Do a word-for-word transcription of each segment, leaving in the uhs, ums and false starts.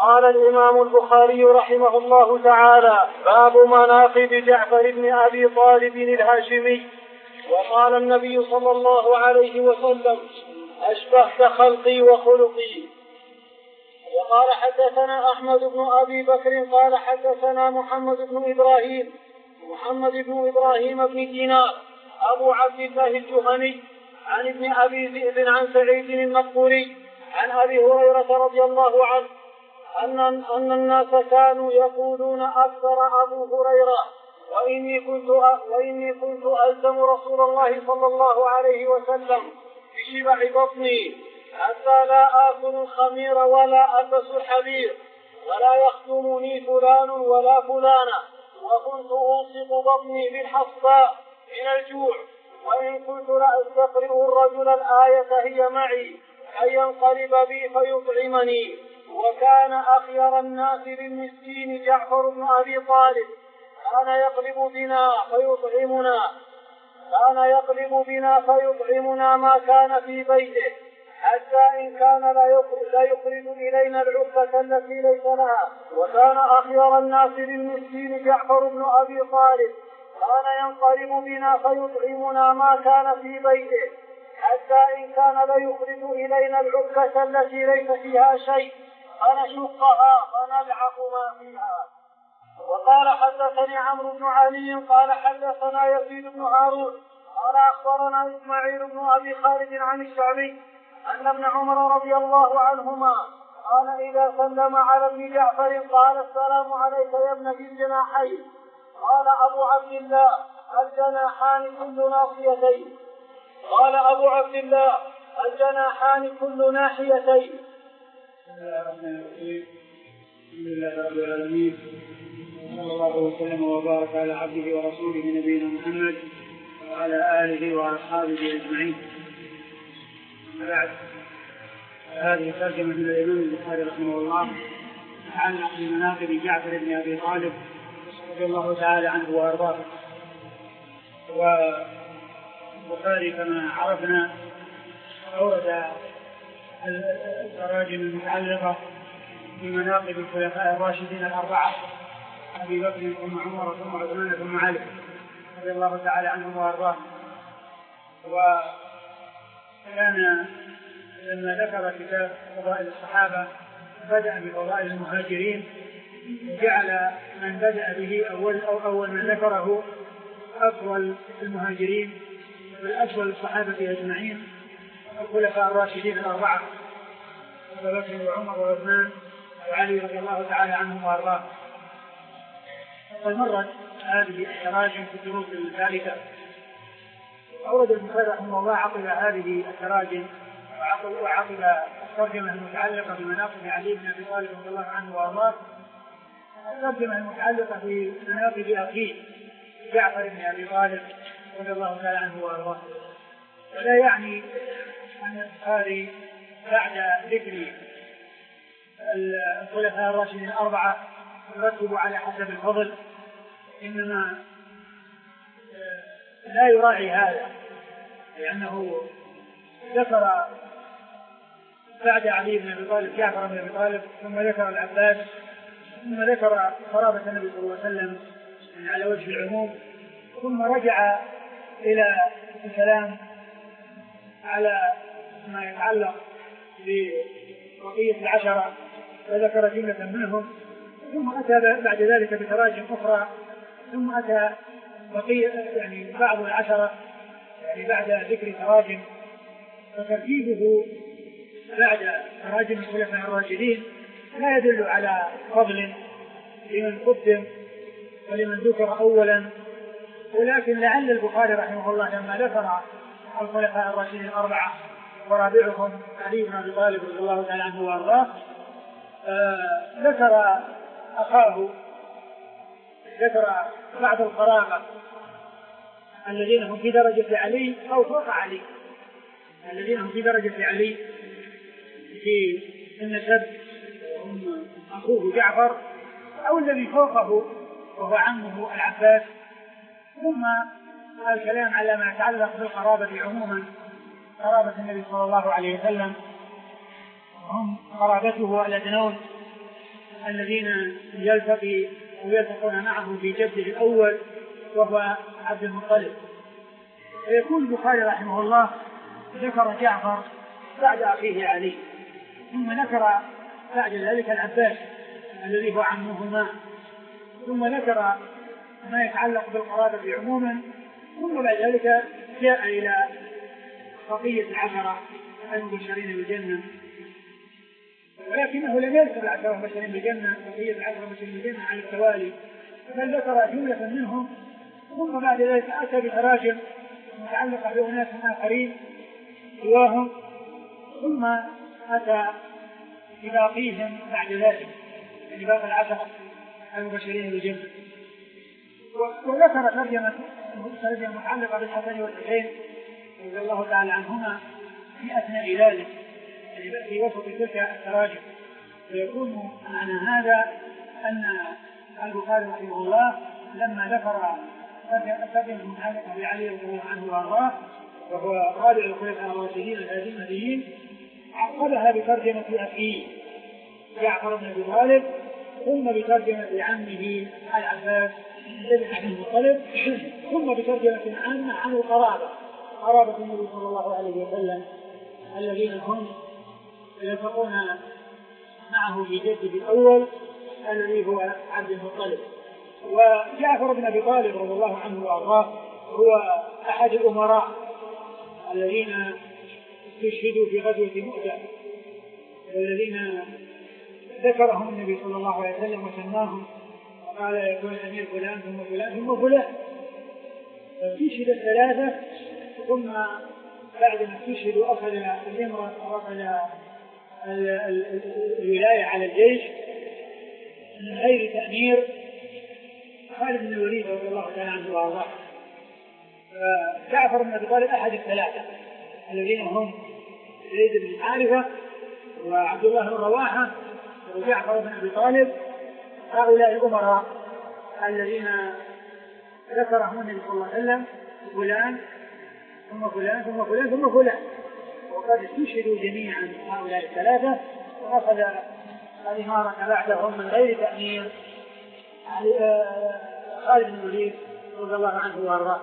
قال الإمام البخاري رحمه الله تعالى: باب مناقب جعفر بن أبي طالب الهاشمي. وقال النبي صلى الله عليه وسلم: أشبهت خلقي وخلقي. وقال حدثنا أحمد بن أبي بكر قال حدثنا محمد بن إبراهيم محمد بن إبراهيم بن دينار أبو عبد الله الجهني عن ابن أبي ذئب عن سعيد المقبوري عن أبي هريرة رضي الله عنه أن, أن الناس كانوا يقولون أكثر أبو هريرة وإني كنت, وإني كنت ألزم رسول الله صلى الله عليه وسلم بشبع بطني حتى لا آكل الخمير ولا ألبس الحبير ولا يخدمني فلان ولا فلانة، وكنت أوصق بطني بالحصباء من الجوع، وإن كنت لأستقرئ الرجل الآية هي معي أن ينقلب بي فيطعمني. وكان أخير الناس للمسكين جعفر بن أبي طالب، كان يقلب بنا فيطعمنا كان يقلب بنا فيطعمنا ما كان في بيته، حتى إن كان لا يخرج إلينا العفة التي ليس لها. وكان أخير الناس للمسكين جعفر بن أبي طالب، كان ينقلب بنا فيطعمنا ما كان في بيته، حتى إن كان لا يخرج إلينا العفة التي ليس فيها شيء فنشقها فنلعق ما فيها. وقال حدثني عمرو بن علي قال حدثنا يزيد بن هارون قال أخبرنا إسماعيل بن أبي خالد عن الشعبي أن ابن عمر رضي الله عنهما قال: إذا سلم على ابن جعفر قال: السلام عليك يا ابن ذي الجناحين. قال أبو عبد الله: الجناحان كل ناحيتين. قال أبو عبد الله: الجناحان كل ناحيتين. الحمد لله رب العالمين، صلى الله وسلم وبارك على عبده ورسوله نبينا محمد وعلى آله وأصحابه أجمعين. بعد، هذه ترجمة من الإمام البخاري رحمه الله عن مناقب جعفر بن أبي طالب رضي الله تعالى عنه وأرضاه. والبخاري كما عرفنا أورد التراجم المتعلقة بمناقب الخلفاء الراشدين الأربعة أبي بكر ثم عمر ثم عثمان ثم علي رضي الله تعالى عنهم وأرضاهم. وكان لما ذكر كتاب فضائل الصحابة بدأ بفضائل المهاجرين، وجعل من بدأ به أول أو أول من ذكره أفضل المهاجرين والأفضل الصحابة أجمعين الخلفاء الراشدين الأربعة أبي بكر وعمر وعثمان وعلي رضي الله تعالى عنهم وأرضاهم. وقد مرت هذه التراجم في الدروس الثالثة. أورد البخاري رحمه الله عقب هذه التراجم وعقب الترجمة المتعلقة بمناقب علي بن أبي طالب رضي الله عنه وأرضاه الترجمة المتعلقة بمناقب أخيه جعفر بن أبي طالب رضي الله تعالى عنه وأرضاه. ولا يعني أن البخاري بعد ذكر الخلفاء الراشدين الأربعة يرتب على حسب الفضل، إنما لا يراعي هذا، لأنه ذكر بعد علي بن أبي طالب جعفر بن أبي طالب، ثم ذكر العباس، ثم ذكر قرابة النبي صلى الله عليه وسلم على وجه العموم، ثم رجع إلى الكلام على ما يتعلق ببقية العشرة وذكر جملة منهم، ثم أتى بعد ذلك بتراجم أخرى، ثم أتى بقية يعني بعض العشرة يعني بعد ذكر تراجم. فترتيبه بعد تراجم الخلفاء الراشدين لا يدل على فضل لمن قدم ولمن ذكر أولا، ولكن لعل البخاري رحمه الله لما ذكر الخلفاء الراشدين الأربعة ورابعهم علي بن أبي طالب رضي الله تعالى عنه وأرضاه آه ذكر أخاه، ذكر بعض القرابة الذين هم في درجة علي أو فوق علي، الذين هم في درجة علي في النسب هم أخوه جعفر أو الذي فوقه وهو عمه العباس، ثم الكلام على ما يتعلق بالقرابة عموما، قرابة النبي صلى الله عليه وسلم هم قرابته الأدنون الذين يلتقي ويلتقون معه في جده الأول وهو عبد المطلب. ويقول البخاري رحمه الله ذكر جعفر بعد أخيه علي، ثم ذكر بعد ذلك العباس الذي هو عمهما، ثم ذكر ما يتعلق بالقرابة عموما، ثم بعد ذلك جاء إلى بقية العشرة المبشرين بالجنة، ولكنه لم يذكر العشرة المبشرين بالجنة بقية العشرة المبشرين بالجنة على التوالي، بل ذكر جملة منهم، ثم بعد ذلك أتى بتراجم متعلقة بأناس آخرين سواهم، ثم أتى بباقيهم بعد ذلك، يعني باقي العشرة المبشرين بالجنة. وذكر ترجمة متعلقة بالحسن والحسين رضي الله تعالى عنهما في أثناء ذلك، يعني في وسط تلك التراجم. ويكون معنى هذا أن البخاري رحمه الله لما ذكر الترجمة المتعلقة بعلي رضي الله عنه وأرضاه وهو رابع الخلفاء الراشدين الهادين المهديين، عقبها بترجمة أخيه جعفر بن أبي طالب، ثم بترجمة عمه العباس بن عبد المطلب، ثم بترجمة عامة عن القرابة، قرابة النبي صلى الله عليه وسلم الذين هم يلتقون معه في جده الأول الذي هو عبد المطلب. وجعفر بن أبي طالب رضي الله عنه وأرضاه هو أحد الأمراء الذين استشهدوا في غزوة مؤتة، والذين ذكرهم النبي صلى الله عليه وسلم وسماهم وقال يكون الأمير فلان ثم فلان ثم فلان. فاستشهد الثلاثة، ثم بعد ما استشهدوا أخذ الإمرة وأخذ الولاية على الجيش من غير تأمير خالد بن الوليد رضي الله تعالى عنه وأرضاه. جعفر بن أبي طالب أحد الثلاثة الذين هم زيد بن حارثة وعبد الله بن رواحة وجعفر بن أبي طالب، هؤلاء الأمراء الذين ذكرهم النبي صلى الله عليه وسلم فلان ثم فلان ثم فلان ثم فلان، وقد استشهدوا جميعا هؤلاء الثلاثة، وأخذ الإمارة بعدهم من غير تأمير خالد بن الوليد رضي الله عنه وأرضاه.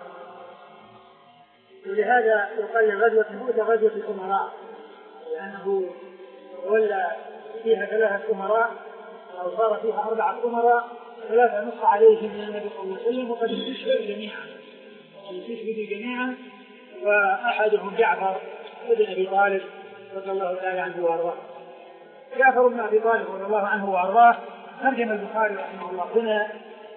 ولهذا يقال غزوة مؤتة غزوة الأمراء، لأنه ولى فيها ثلاثة أمراء أو صار فيها أربعة أمراء، ثلاثة نص عليهم من النبي صلى الله عليه وسلم، وقد استشهدوا جميعا استشهدوا جميعا وأحدهم جعفر بن أبي طالب رضي الله تعالى عنه وأرضاه. جعفر بن أبي طالب رضي الله عنه وأرضاه ترجم البخاري رحمه الله هنا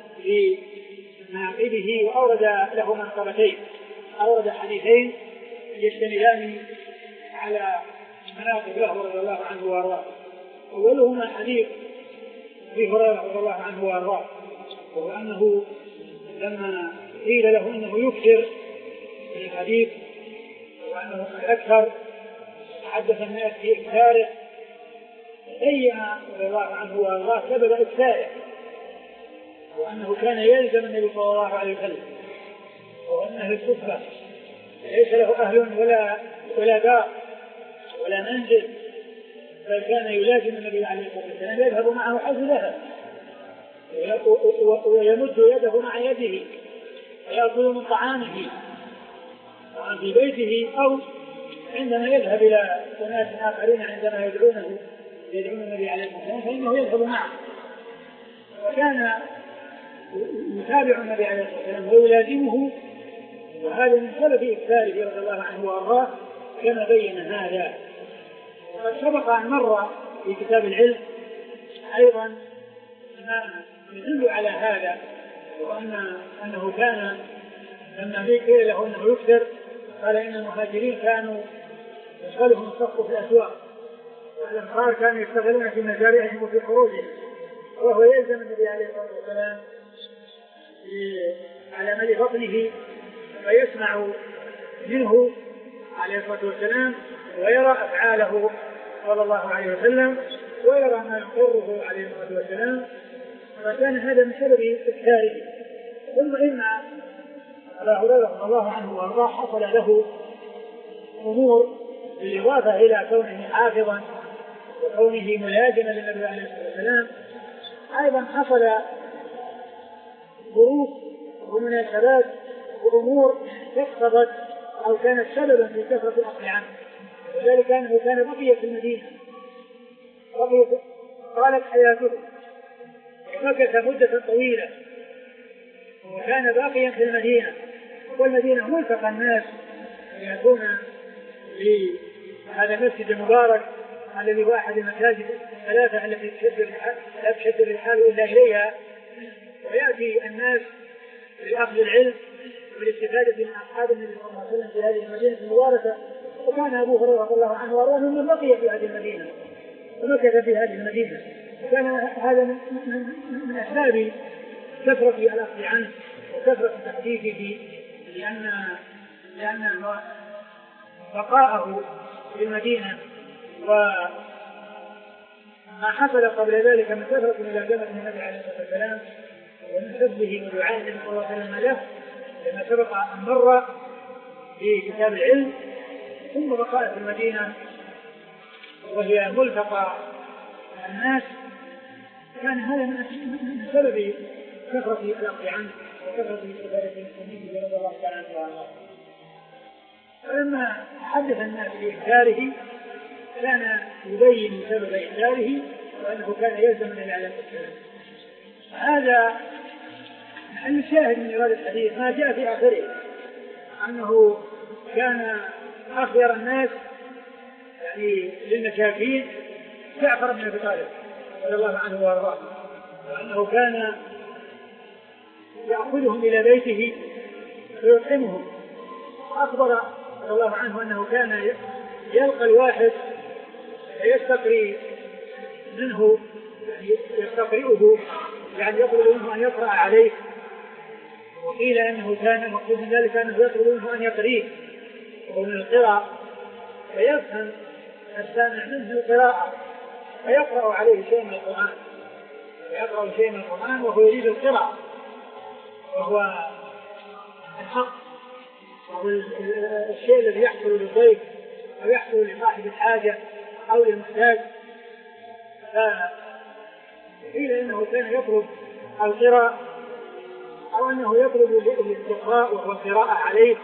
لمناقبه، وأورد له منقبتين، أورد حديثين يشتملان على مناقب له رضي الله عنه وأرضاه. أولهما حديث أبي هريرة رضي الله عنه وأرضاه، وهو أنه لما قيل له أنه يكثر من الحديث وأنه أكثر حدث الناس في إكثاره، بين رضي الله عنه وأرضاه سبب إكثاره، وأنه كان يلزم النبي صلى الله عليه وسلم، وأن أهل الصفة ليس له أهل ولا ولا دار ولا منزل، بل كان يلازم النبي عليه الصلاة والسلام، يذهب معه حيث ذهب ويمد يده مع يده ويأكل من طعامه في بيته، أو عندما يذهب إلى أناس آخرين عندما يدعونه يدعون النبي عليه الصلاة والسلام فإنه يذهب معه. وكان يتابع النبي عليه الصلاة والسلام ويلازمه، وهذا من سبب إكثاره رضي الله عنه وأرضاه كما بين هذا. وقد سبق أن مر في كتاب العلم أيضا ما يدل على هذا، وأن أنه كان لما قيل له أنه يكثر قال إن المهاجرين كانوا يشغلهم الصف في الأسواق، والأنصار كانوا يشتغلون في مزارعهم وفي خروجهم، وهو يلزم النبي عليه الصلاة والسلام على ملء بطنه ويسمع منه عليه الصلاة والسلام ويرى أفعاله صلى الله عليه وسلم ويرى ما يقره عليه الصلاة والسلام، فكان هذا من سبب إكثاره. ثم إن أبا هريرة رضي الله عنه وأرضاه حصل له أمور بالإضافة إلى كونه حافظا وكونه ملازما للنبي عليه الصلاة والسلام، أيضا حصل ظروف ومناسبات وأمور اقتضت أو كانت سببا في كثرة الأكل عنه، وذلك أنه كان بقي في المدينة، بقي طالت حياته ومكث مدة طويلة وكان باقيا في المدينة، والمدينة ملتقى الناس يأتون لهذا المسجد المبارك الذي هو أحد المساجد الثلاثة التي لا تشد الرحال إلا إليها، ويأتي الناس لأخذ العلم والاستفادة من أصحاب النبي صلى الله عليه وسلم في هذه المدينة المباركة. وكان أبو هريرة رضي الله عنه وأرضاه ممن بقي في هذه المدينة ومكث في هذه المدينة، وكان هذا من, من أسباب كثرة الأخذ عنه وكثرة تحديثه، لأن لأن بقاءه في المدينة وما حصل قبل ذلك من كثرة ملازمة النبي عليه الصلاة والسلام ومن حبه ودعاء النبي صلى الله عليه وسلم له لما سبق أن مر في كتاب العلم، ثم بقاء في المدينة وهي ملتقى الناس، كان هذا من سبب كثرة الأخذ عنه وكثرة الاستفادة من سنته رضي الله تعالى عنه. فلما حدث الناس بإحذاره كان يبين سبب إحذاره وأنه كان يلزم من الإعلام والسلام. هذا الشاهد من إرادة الحديث ما جاء في آخره أنه كان أخير الناس يعني للمساكين جعفر بن أبي طالب رضي الله عنه وارضاه، وأنه كان يأخذهم إلى بيته ويطعمهم. أخبر رضي الله عنه أنه كان يلقى الواحد يستقري منه يستقرئه يعني يطلب منه أن يقرأ عليه، وقيل أنه كان مقصود من ذلك أنه يطلب منه أن يقريه ومن القراءة فيفهم السامع منه القراءة فيقرأ عليه شيء من القرآن فيقرأ شيء من القرآن وهو يريد القراءة وهو الحق وهو الشيء الذي يحصل للضيف أو يحصل لصاحب الحاجة أو للمحتاج. فقيل إنه كان يطلب القراءة أو أنه يطلب الاستقراء وهو القراءة عليه،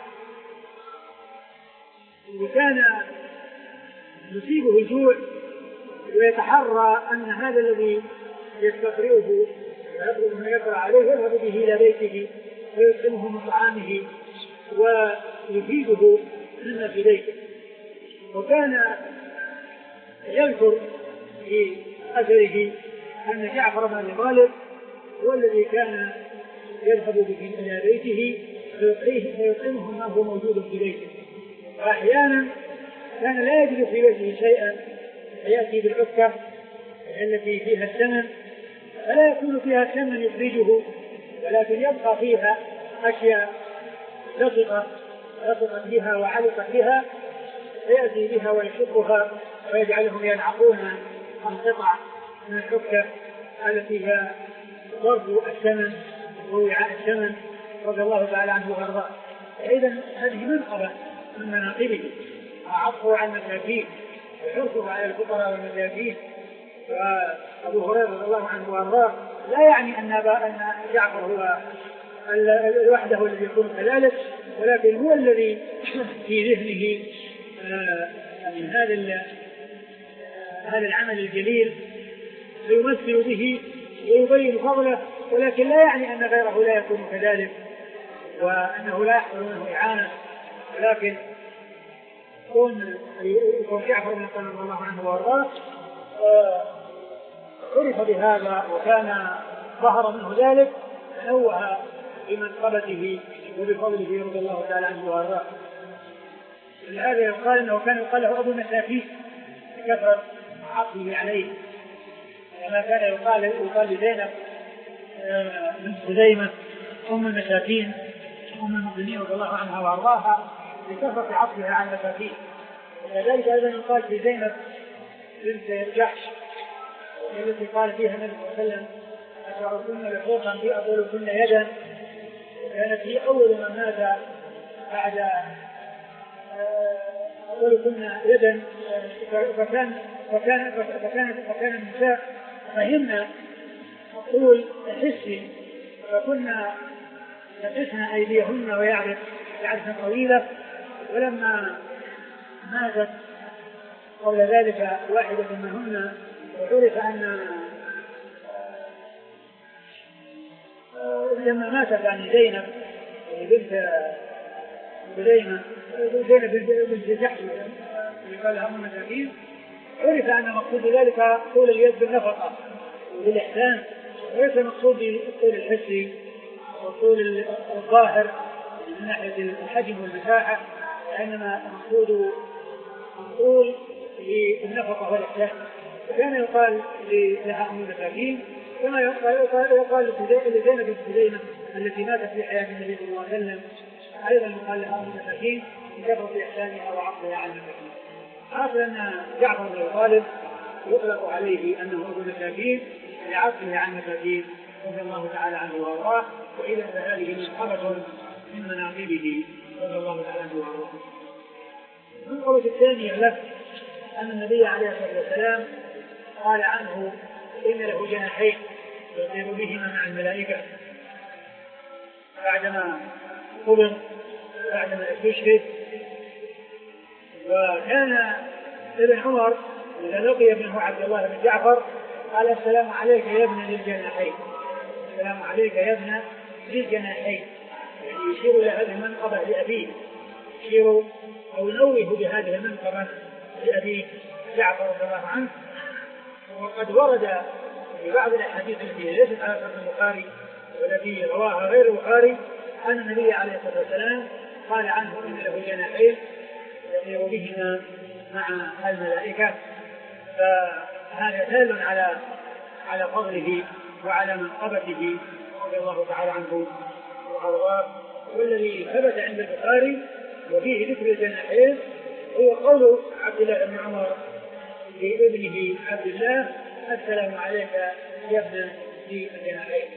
وكان يصيبه الجوع ويتحرى أن هذا الذي يستقرئه ويطلب أن يقرأ عليه يذهب به إلى بيته ويطعمه من طعامه ويفيده مما في بيته. وكان يذكر في أثره أن جعفر بن أبي طالب هو الذي كان يذهب به إلى بيته فيطعمه ما هو موجود في بيته، وأحيانا كان لا يجد في بيته شيئا فيأتي بالعكة التي فيها الثمن فلا يكون فيها ثمن يخرجه، ولكن يبقى فيها أشياء لصقت لصقت بها وعلقت بها فيأتي بها ويشقها ويجعلهم يلعقون القطع من الحكة التي هي ضرب الثمن ووعاء الثمن رضي الله تعالى عنه وارضاه. فإذا هذه منقبة من مناقبه وعطفه على المساكين وحرصه على الفقراء والمساكين. وأبو هريرة رضي الله عنه وارضاه لا يعني أن أن جعفر هو وحده الذي يكون كذلك، ولكن هو الذي في ذهنه من هذا هذا العمل الجليل فيمثل به ويبين فضله، ولكن لا يعني أن غيره لا يكون كذلك وأنه لا يحصل منه إعانة، ولكن يكون جعفر بن أبي رضي الله عنه وارضاه عرف بهذا وكان ظهر منه ذلك فنوه بمنقبته وبفضله رضي الله تعالى عنه وارضاه. لهذا يقال انه كان يقال له ابو المساكين بكثره عطفه عليه، كما كان يقال يقال لزينب بنت خزيمه ام المساكين ام المؤمنين رضي الله عنها وارضاها بكثره عطفها على المساكين. وكذلك ايضا يقال في زينب بنت جحش التي قال فيها النبي صلى الله عليه وسلم أشعركن لحوقا في أطولكن يدا، وكانت هي أول من مات بعد أطولكن يدا، فكان فكان فكان فكان النساء فهمنا مقتول حسي، فكنا نقصن أيديهن ويعرف بعدة طويلة، ولما ماتت قبل ذلك واحدة منهن وعرف أن لما ماتت عن زينب بنت زينب بنت جحش قال لها أم مساكين، عرف أن مقصود ذلك طول اليد بالنفقة وبالإحسان، وليس المقصود بالطول الحسي والطول الظاهر من ناحية الحجم والمساحة، وإنما المقصود الطول بالنفقة والإحسان. وكان يقال لها أم مساكين كما يقال يقال لزينب بنت زينب التي ماتت في حياة النبي صلى الله عليه وسلم، أيضا يقال لها أم مساكين لكثرة إحسانها وعقلها عن المساكين. حاصل أن جعفر بن أبي طالب يطلق عليه أنه أبو مساكين لعقله عن مساكين رضي الله تعالى عنه وارضاه، وإذا هذه منقبة من مناقبه رضي الله تعالى عنه وارضاه. المنقبة الثانية له أن النبي عليه الصلاة والسلام قال عنه إن له جناحين يطير بهما مع الملائكة بعدما قبض بعدما استشهد. وكان ابن عمر إذا لقي ابنه عبد الله بن جعفر قال السلام عليك يا ابن ذي الجناحين، السلام عليك يا ابن ذي الجناحين، يعني يشير إلى هذه المنقبة لأبيه، يشير أو ينوه بهذه المنقبة لأبيه جعفر رضي الله عنه. وقد ورد في بعض الأحاديث التي ليست على شرط البخاري والتي رواها غير البخاري أن النبي عليه الصلاة والسلام قال عنه إن له جناحين يطير بهما مع الملائكة، فهذا دال على على فضله وعلى منقبته رضي الله تعالى عنه وارضاه. والذي ثبت عند البخاري وفيه ذكر الجناحين هو قول عبد الله بن عمر لابنه عبد الله السلام عليك يا ابن ذي الجناحين.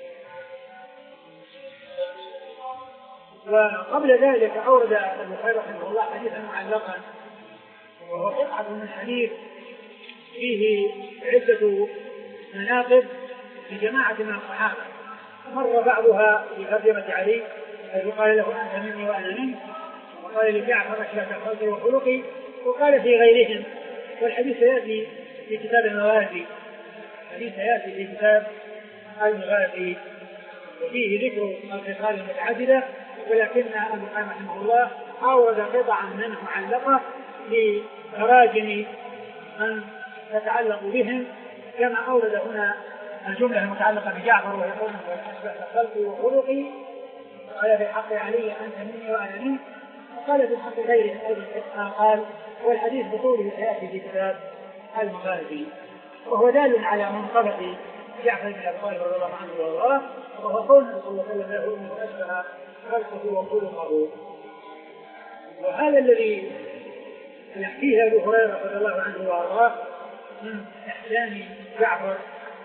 وقبل ذلك أورد البخاري رحمه الله حديثا معلقا، وهو قطعة من حديث فيه عدة مناقب لجماعة من الصحابة، مر بعضها في ترجمة علي حيث قال له أنت مني وأنا منك، وقال لجعفر أشبه خلقي وخلقي، وقال في غيرهم. والحديث سيأتي في كتاب المغازي، الحديث سيأتي في كتاب المغازي وفيه ذكر الخصال المتعددة، ولكن البخاري رحمه الله أورد قطعا منه معلقة لتراجم من تتعلق بهم، كما أورد هنا الجملة المتعلقة بجعفر ويقول أشبه خلقي وخلقي، قال في حق علي أنت مني وأنا منك، وقال في حق غيره أيضا قال، والحديث بطوله سيأتي في كتاب المغازي. وهو دال على منقبة جعفر بن أبي طالب رضي الله عنه وارضاه، وهو قول صلى الله عليه وسلم له انه اشبه خلقه وخلقه. وهذا الذي يحكيه ابو هريره رضي الله عنه وارضاه من احسان جعفر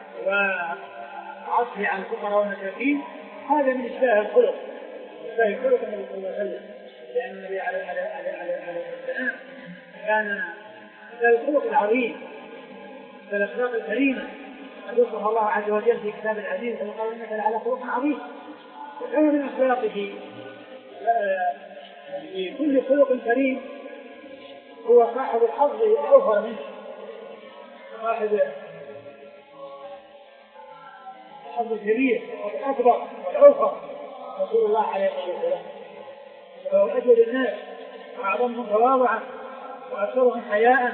وعطفه على الفقراء والمساكين، هذا من اشباه الخلق، اشباه خلق النبي صلى الله عليه وسلم، لان النبي عليه السلام كان الخلق العظيم والاخلاق الكريمه، قد وصف الله عز وجل في كتاب العزيز وقال انك لعلى خلق عظيم. وكان من اخلاقه في كل خلق كريم هو صاحب الحظ الاوفر منه، صاحب الحظ الكبير والاكبر والاوفر رسول الله عليه الصلاه والسلام، وهو اجود الناس واعظمهم تواضعا واكثرهم حياء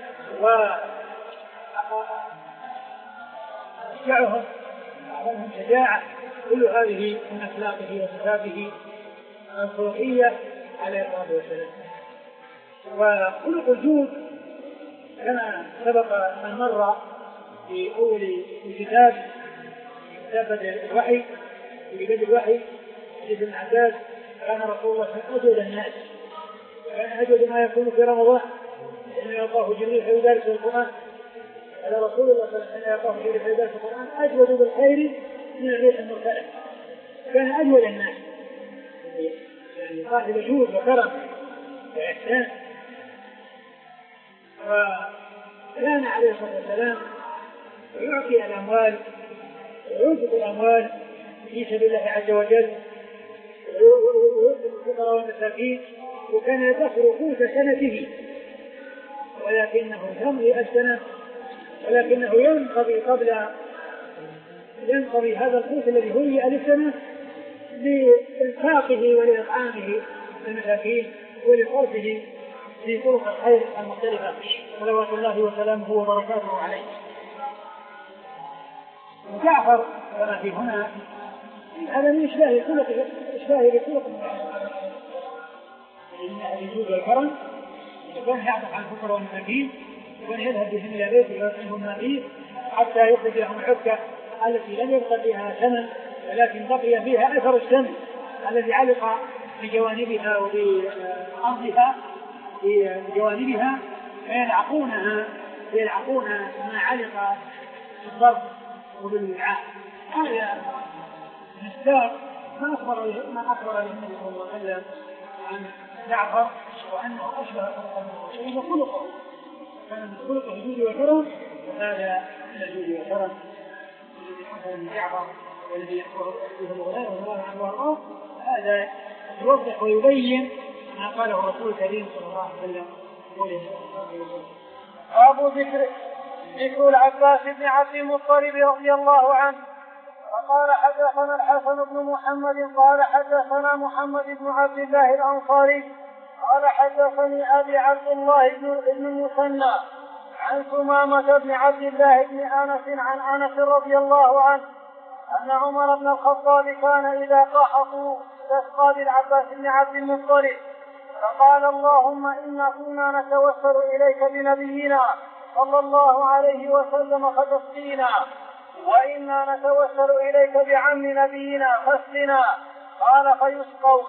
وأشجعهم وأعظمهم شجاعة. كل هذه من أخلاقه وصفاته الخلقية عليه الصلاة والسلام. وخلق الجود كما سبق أن مر في أول الكتاب كتاب بدء الوحي في بدء الوحي حديث ابن عباس كان رسول الله أجود الناس، كان أجود ما يكون في رمضان إنه يلقاه جبريل فيدارس القرآن. على رسول الله صلى الله عليه وسلم يلقاه جبريل فيدارس القرآن أجود بالخير من الريح المرسلة، كان أجود الناس، يعني صاحب جود وكرم وإحسان. وكان عليه الصلاة والسلام يعطي الأموال وينفق الأموال في سبيل الله عز وجل ويؤمن الفقراء والمساكين، وكان يدخر قوت سنته، ولكنه تمضي السنة ولكنه ينقضي قبل ينقضي هذا القوت الذي هيئ للسنة لإنفاقه ولإطعامه المساكين ولصرفه في طرق الخير المختلفة صلوات الله وسلامه وبركاته عليه. وجعفر كما في هنا هذا من إشباه خلق إشباه بخلق الجود والكرم، وكان يعطف عن الفقراء والمساكين، وكان يذهب بهم إلى بيته ويطعمهم ما فيه حتى يخرج لهم العكة التي لم يبقى فيها ثمن ولكن بقي فيها أثر السمن الذي علق بجوانبها وبأرضها بجوانبها، فيلعقونها يلعقون ما علق بالضرب وبالوعاء. هذا مصداق ما أخبر ما أخبر النبي صلى الله عليه وسلم عن جعفر وأنه أشبه خلقه خلقه كان من خلقه الجود والكرم، وهذا من الجود والكرم الذي حصل من جعفر والذي يحفظ به الغلام رضي الله عنه وارضاه. هذا يوضح ويبين ما قاله الرسول الكريم صلى الله عليه وسلم. أبو ذكر ذكر العباس بن عبد المطلب رضي الله عنه وقال حدثنا الحسن بن محمد قال حدثنا محمد بن عبد الله الأنصاري قال حدثني أبي عبد الله بن المثنى عن ثمامة بن عبد الله بن أنس عن أنس رضي الله عنه أن عمر بن الخطاب كان إذا قحطوا استسقى بالعباس بن عبد المطلب فقال اللهم إنا كنا نتوسل إليك بنبينا صلى الله عليه وسلم فتسقينا، وإنا نتوسل إليك بعم نبينا فاسقنا، قال فيسقوا.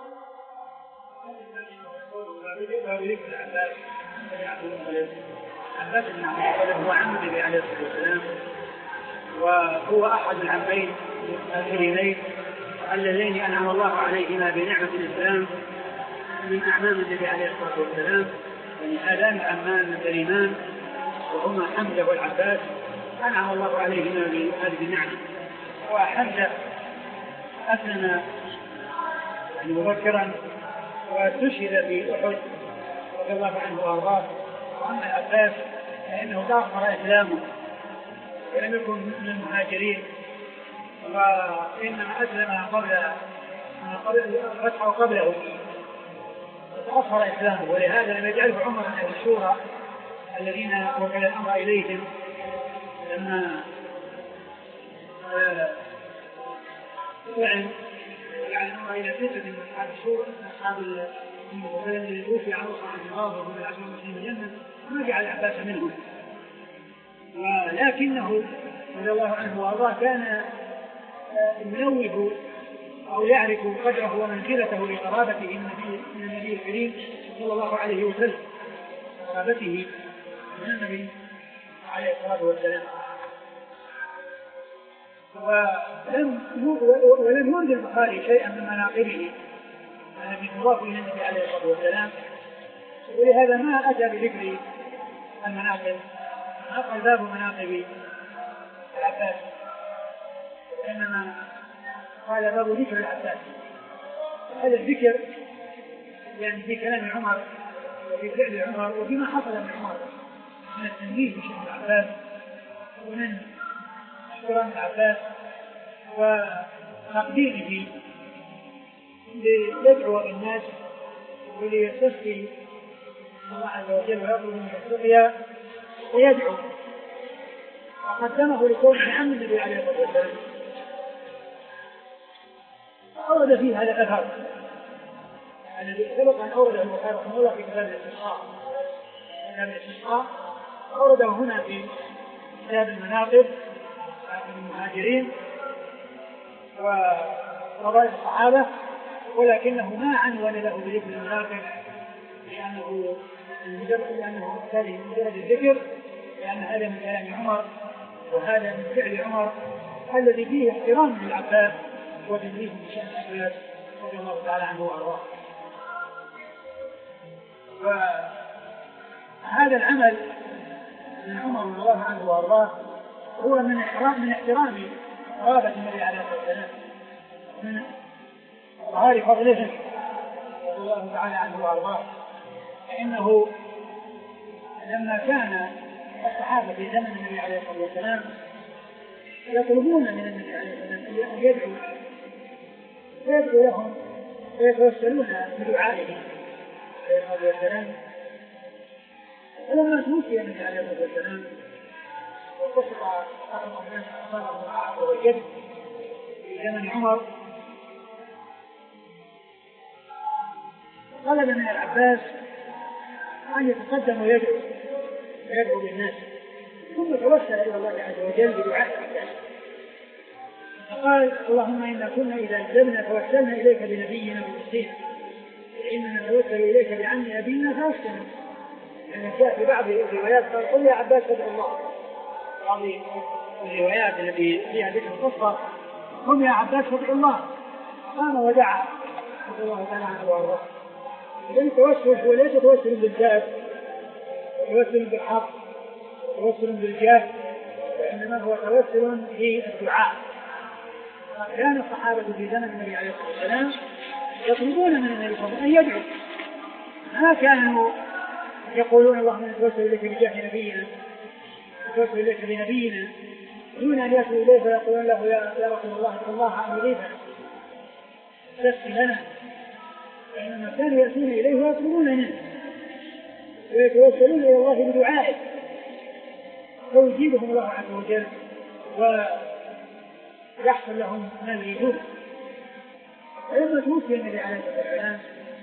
عباس بن عبد المطلب هو عم النبي عليه الصلاة والسلام، وهو أحد العمين الكريمين اللذين أنعم الله عليهما بنعمة الإسلام من أعمام النبي عليه الصلاة والسلام، يعني هذان العمان الكريمان وهما حمزة والعباس أنعم الله عليهما بهذه النعمة. وحمزة أسلم مبكرا واستشهد في أحد رضي الله عنه وأرضاه، وأما العباس فإنه تأخر إسلامه ولم يكن من المهاجرين، وإنما أسلم قبل الفتح وقبله تأخر إسلامه، ولهذا لم يجعله عمر من أهل الشورى الذين وكل الأمر إليهم لما فعل يعني الأمر إلى ستة من أصحاب الشورى من أصحاب المغفلين الذي توفي عروسا عن الغاضب ومن العشر المسلمين الجنة ما جعل العباس منهم، ولكنه رضي الله عنه وأرضاه كان ينوه أو يعرف قدره ومنزلته لقرابته من النبي الكريم صلى الله عليه وسلم، قرابته من النبي عليه الصلاة والسلام. ولم ولم يورد البخاري شيئا من مناقبه الذي يضاف الى النبي عليه الصلاة والسلام، ولهذا ما أتى بذكر المناقب، ما قال باب مناقب العباس، إنما قال باب ذكر العباس. هذا الذكر يعني في كلام عمر وفي فعل عمر وفيما حصل من عمر من التنبيه بشأن العباس ومن احترام العباس وتقديمه ليدعو الناس وليستسقي الله عز وجل ويطلب منه السقيا ويدعو، وقدمه لكونه عم النبي عليه الصلاة والسلام. أورد فيه هذا الأثر الذي سبق أن أورده البخاري رحمه الله في كتاب الاستسقاء، كتاب الاستسقاء أورده هنا في كتاب المناقب المهاجرين وفضائل الصحابة، ولكنه ما عنون له بذكر المناقب لأنه لأنه بالتالي مجرد الذكر، لأن هذا من كلام عمر وهذا من فعل عمر الذي فيه احترام للعباس وتنزيه بشأن العباس رضي الله تعالى عنه وأرضاه. وهذا العمل من عمر رضي الله عنه وأرضاه هو من احترام من احترام قرابة النبي عليه الصلاة والسلام من ظهار فضله رضي الله تعالى عنه وأرضاه، فإنه لما كان الصحابة في زمن النبي عليه الصلاة والسلام يطلبون من النبي عليه الصلاة والسلام أن يدعو فيدعو لهم ويتوسلون بدعائه عليه الصلاة والسلام. فلما توفي النبي عليه الصلاة والسلام وقصد أصابه الأعصى والجد في زمن عمر، طلب من العباس أن يتقدم ويدعو ويدعو للناس، ثم توسل إلى الله عز وجل بدعاء العباس فقال: اللهم إنا كنا إذا أجدبنا توسلنا إليك بنبينا ومسيح، إننا نتوسل إليك بعم أبينا فأسلم. يعني جاء في بعض الروايات قال: قل يا عباس ادعو الله. بعض الروايات التي فيها ذكر القصة: قل يا عباس ادعو الله. قام ودعا رضي الله تعالى عنه وارضاه. إذا التوسل هو ليس توسل بالذات، توسل بالحق، توسل بالجاه، وإنما هو توسل بالدعاء. كان الصحابة في زمن النبي عليه الصلاة والسلام يطلبون من النبي صلى الله عليه وسلم أن يدعو، ما كانوا يقولون: اللهم نتوسل إليك بجاه نبينا، نتوسل إليك بنبينا، دون أن يأتوا إليه فيقولون له: يا رسول الله اتق الله عن يريدنا تسقي لنا. فإنما كانوا يأتون إليه ويطلبون منه ويتوسلون إلى الله بدعائه فيجيبهم الله عز وجل ويحصل لهم ما يريدون. فلما توفي النبي عليه الصلاة والسلام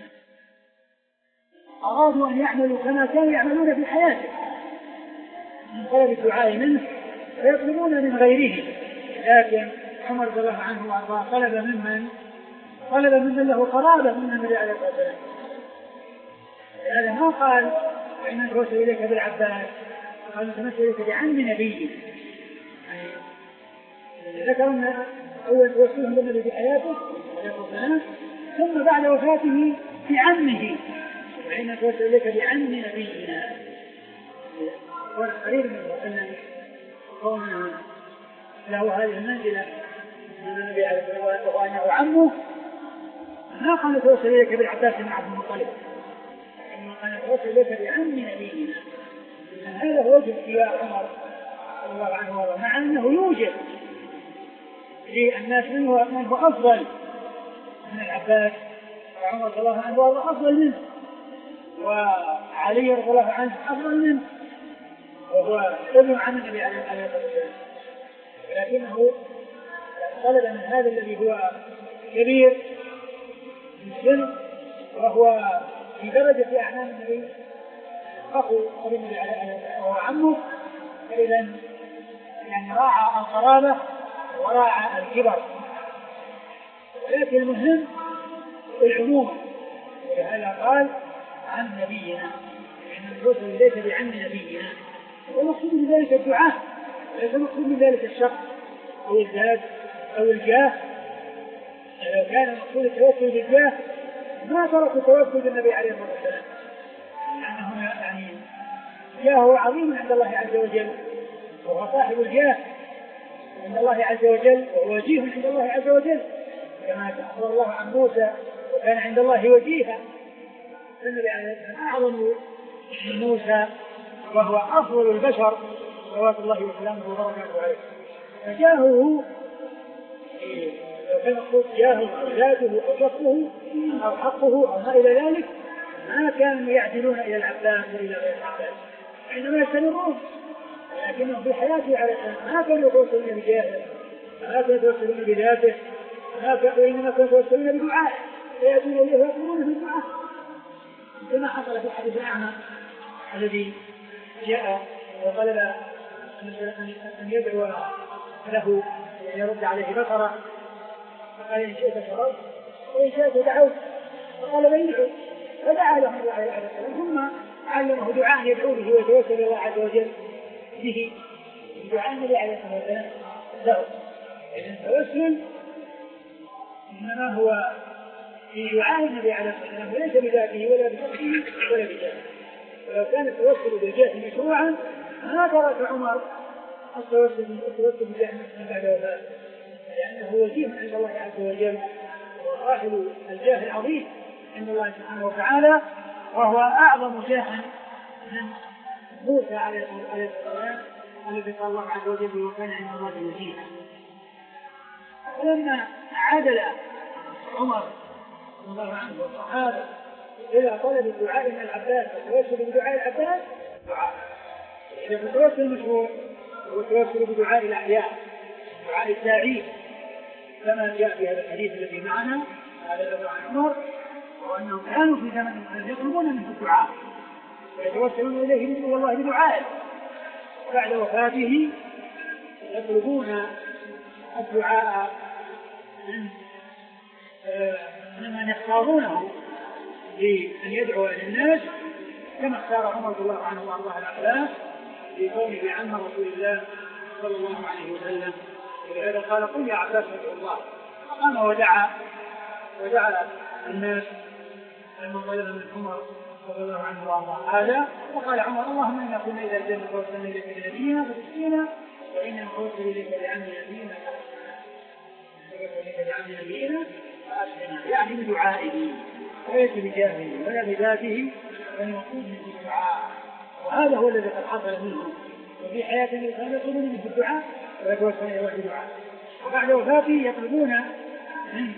أرادوا أن يعملوا كما كانوا يعملون في حياته من طلب الدعاء منه ويطلبون من غيره، لكن عمر رضي الله عنه وارضاه طلب ممن طلب ممن له قرابة من النبي عليه الصلاة والسلام. هذا ما قال: إن نتوسل إليك بالعباس، قال: نتوسل إليك بعم نبي. يعني ذكر أن أول توسلهم بالنبي في حياته عليه الصلاة والسلام، ثم بعد وفاته بعمه، وإن نتوسل إليك بعم نبينا. والقريب من وسلم قوله له هذه المنزلة من النبي عليه الصلاة والسلام وأنه عمه، ما قال نتوسل إليك بالعباس بن عبد المطلب، إنما قال نتوسل إليك بعم نبينا. هذا هو وجه اختيار عمر رضي الله عنه وارضاه، مع أنه يوجد للناس منه من هو أفضل من العباس، وعمر رضي الله عنه وارضاه أفضل منه، وعلي رضي الله عنه أفضل منه، وهو ابن عم النبي عليه الصلاة والسلام، ولكنه طلب من هذا الذي هو كبير في السن وهو في درجة أعمام النبي أخو النبي عليه الصلاة والسلام وهو عمه، فإذا يعني راعى القرابة وراعى الكبر، ولكن المهم العموم. ولهذا قال: عن نبينا، إن نتوسل إليك بعم نبينا. ومقصود من ذلك الدعاء، ليس مقصود من ذلك الشخص أو الذات أو الجاه. لو كان مقصود التوسل بالجاه ما ترك التوسل بالنبي عليه الصلاة والسلام، لأنه يعني جاهه عظيم عند الله عز وجل، وهو صاحب الجاه عند الله عز وجل، وهو وجيه عند الله عز وجل، كما أخبر الله عن موسى: وكان عند الله وجيها. فالنبي عليه الصلاة والسلام أعظم من موسى، وهو أفضل البشر صلوات الله وسلامه وبركاته عليه. فجاهه لو كان مقصود جاهه أو ذاته أو شخصه أو حقه أو ما إلى ذلك ما كانوا يعدلون إلى العباس وإلى غير العباس، إنما يستمرون، لكنهم في حياته على ما كانوا يتوسلون بجاهه، ما كانوا يتوسلون بذاته، ما كانوا إنما كانوا يتوسلون بدعائه، فيأتون إليه ويطلبون في الدعاء، كما حصل في حديث الأعمى الذي جاء وطلب أن يدعو له يرد عليه بصره، فقال: إن شئت شربت وإن شئت دعوت. فقال: من يدعو؟ فدعا له النبي عليه الصلاة والسلام، ثم علمه دعاء يدعو به ويتوسل إلى الله عز وجل به، دعاء النبي عليه الصلاة والسلام له. إذن التوسل إنما هو في دعاء النبي عليه الصلاة والسلام، وليس بذاته ولا بشخصه ولا بجاهه. ولو كان التوسل بالجاه مشروعا ما ترك عمر التوسل بالجاه من بعد وفاته، لأنه وجيه عند الله عز وجل وصاحب الجاه العظيم عند الله سبحانه وتعالى، وهو أعظم جاه من موسى عليه السلام الذي قال الله عز وجل وكان عند الله وجيها. ولما عدل عمر رضي الله عنه والصحابة إلى طلب الدعاء من العباس والتوسل بدعاء العباس دعاء، إذا التوسل المشروع هو التوسل بدعاء الأحياء دعاء الداعين كما جاء في هذا الحديث الذي معنا هذا عن عمر، وأنهم كانوا في زمن يطلبون منه الدعاء ويتوسلون إليه من الله بدعائه، بعد وفاته يطلبون الدعاء ممن يختارونه لأن يدعو إلى الناس، كما اختار عمر رضي الله عنه وأرضاه العباس في كونه عم رسول الله صلى الله عليه وسلم، ولهذا قال قل يا عباس ادعو الله، فقام ودعا ودعا الناس لمن ظلم من عمر رضي الله عنه وأرضاه هذا، وقال عمر اللهم إنا كنا إذا الجنة توسلنا إليك بنبينا فتسقينا وإنا نتوسل إليك بعمل نبينا بعمل نبينا فأسقنا، يعني بدعائه وليس بجاهه ولا بذاته، بل مقصود من الدعاء، وهذا هو الذي قد حصل منه. وفي حياة الإنسان يطلبون منه الدعاء ويتوسلون إليه بالدعاء، وبعد وفاته يطلبون من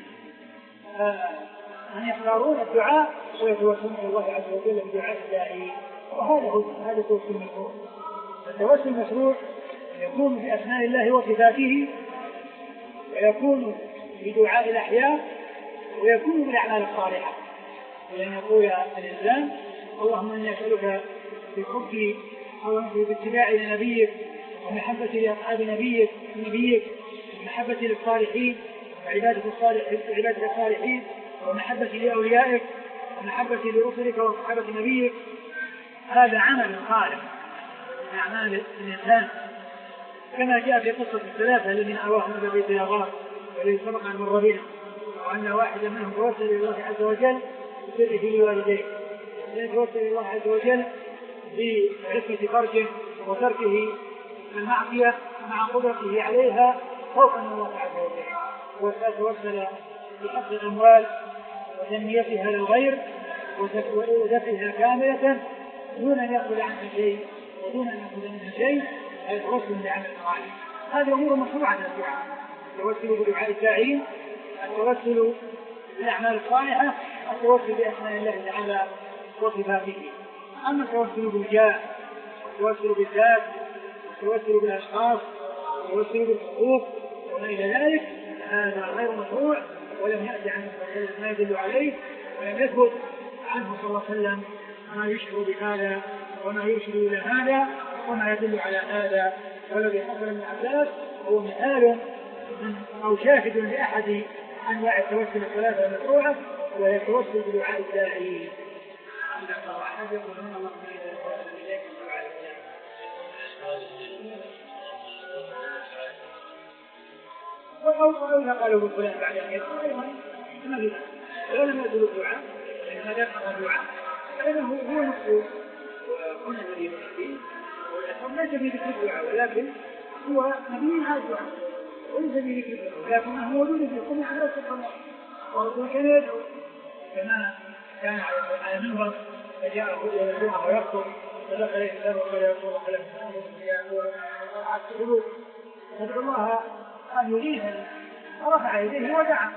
أن يختارون الدعاء ويتوسلون إلى الله عز وجل بدعاء الداعي، وهذا هو هذا التوسل المشروع. التوسل المشروع يكون بأسماء الله وصفاته، ويكون بدعاء الأحياء، ويكون بالأعمال الصالحة، لأن يقول الإنسان اللهم إني أسألك بحب أو باتباع لنبيك ومحبة لأصحاب نبيك نبيك ومحبة للصالحين وعبادة الصالحين وعبادة الصالحين ومحبة لأوليائك ومحبة لرسلك وصحابة نبيك. هذا عمل صالح من أعمال الإنسان، كما جاء في قصة الثلاثة الذين أواهم إلى بيت الغار والذي سبق أن مر بنا، وأن واحدا منهم توسل إلى الله عز وجل بسره لوالديه، توسل إلى الله عز وجل بعفة فرجه وتركه المعصية مع قدرته عليها خوفا من الله عز وجل، وتوسل بحفظ الأموال وتنميتها للغير ودفعها كاملة دون أن يأخذ عنها شيء ودون أن يأخذ منها شيء، التوسل بعمل الصالح. هذه أمور مشروعة للدعاء، التوسل بدعاء الداعين، التوسل بالأعمال الصالحة، التوسل بأسماء الله تعالى وصفاته. أما التوسل بالجاه التوسل بالذات التوسل بالأشخاص التوسل بالحقوق وما إلى ذلك هذا غير مشروع، ولم يأتي عنه ما يدل عليه، ولم يثبت عنه صلى الله عليه وسلم ما يشعر بهذا وما يرشد إلى هذا وما يدل على هذا. والذي حصل من عباس هو مثال أو شاهد لأحد أنواع التوسل الثلاثة المشروعة، وهي التوسل بدعاء الداعي. وقالوا قالوا بالفلان بعد أن يدخل أيضا ما بنا لو لم يدخل الدعاء لأن هذا الدعاء فإنه هو نفسه هنا الذي يمشي والأسلام ليس في ذكر الدعاء، ولكن هو نبي هذا الدعاء وليس في ذكر الدعاء، لكنه موجود في القمة على السلطان، ورسول كان يدعو كما كان على المنبر فجاءه يدعوه ويخطب فدخل الإسلام وقال يا رسول الله على السلوك يدعو الله أن يغيثني فرفع يديه ودعا.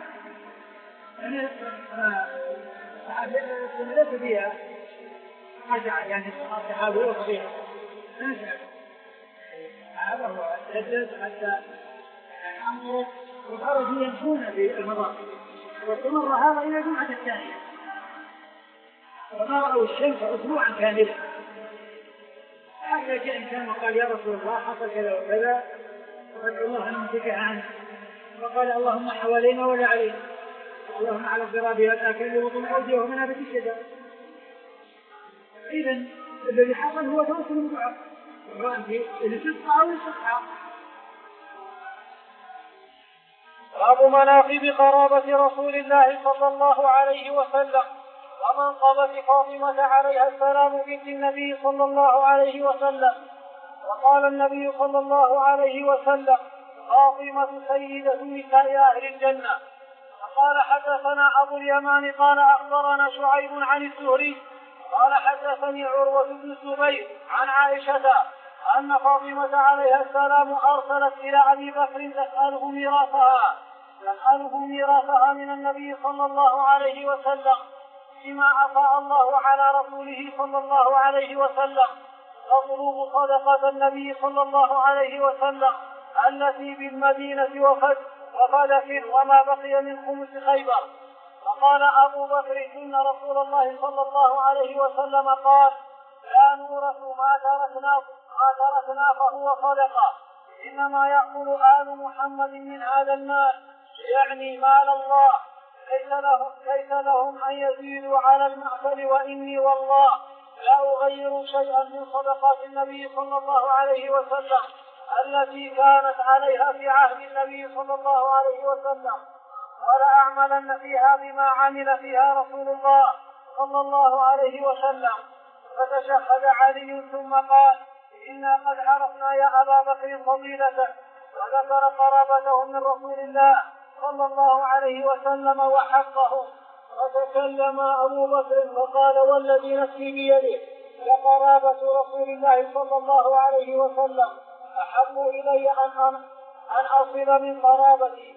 ليس بها رجع يعني التحاول وصبيح هذا هو التجدد حتى أمره وخرجوا يمشون في المضاق، واستمر هذا إلى الجمعة الثانية فما رأوا الشمس أسبوعا كاملا، حتى جاء إنسان وقال يا رسول الله حصل كذا وكذا فادعو الله أن يمسكها عنه، فقال اللهم حوالينا ولا علينا، اللهم على الضراب الآكل وطن أوديه ومنابت الشجر. إذن الذي حصل هو توسل الدعاء سواء في الاستسقاء أو الاستسقاء. باب مناقب قرابة رسول الله صلى الله عليه وسلم ومنقبة فاطمة عليها السلام بنت النبي صلى الله عليه وسلم. وقال النبي صلى الله عليه وسلم فاطمة سيدة نساء أهل الجنة. قال حدثنا أبو اليمان قال أخبرنا شعيب عن الزهري قال حدثني عروة بن الزبير عن عائشة أن فاطمة عليها السلام أرسلت إلى أبي بكر تسأله ميراثها تسأله ميراثها من النبي صلى الله عليه وسلم بما أفاء الله على رسوله صلى الله عليه وسلم، تطلب صدقة النبي صلى الله عليه وسلم التي بالمدينة وفد وفدك وما بقي من خمس خيبر. فقال أبو بكر إن رسول الله صلى الله عليه وسلم قال لا نورث ما تركنا ما تركنا فهو صدقة، إنما يأكل آل محمد من هذا المال، يعني مال الله، ليس لهم, ليس لهم أن يزيدوا على المأكل، وإني والله لا أغير شيئا من صدقات النبي صلى الله عليه وسلم التي كانت عليها في عهد النبي صلى الله عليه وسلم، ولا أعملن فيها بما عمل فيها رسول الله صلى الله عليه وسلم. فتشهد علي ثم قال إنا قد عرفنا يا أبا بكر فضيلته، وذكر قرابته من رسول الله صلى الله عليه وسلم وحقه. فتكلم أبو بكر فقال والذي نفسي بيده لقرابة رسول الله صلى الله عليه وسلم أحب إلي أن أن أصل من قرابتي.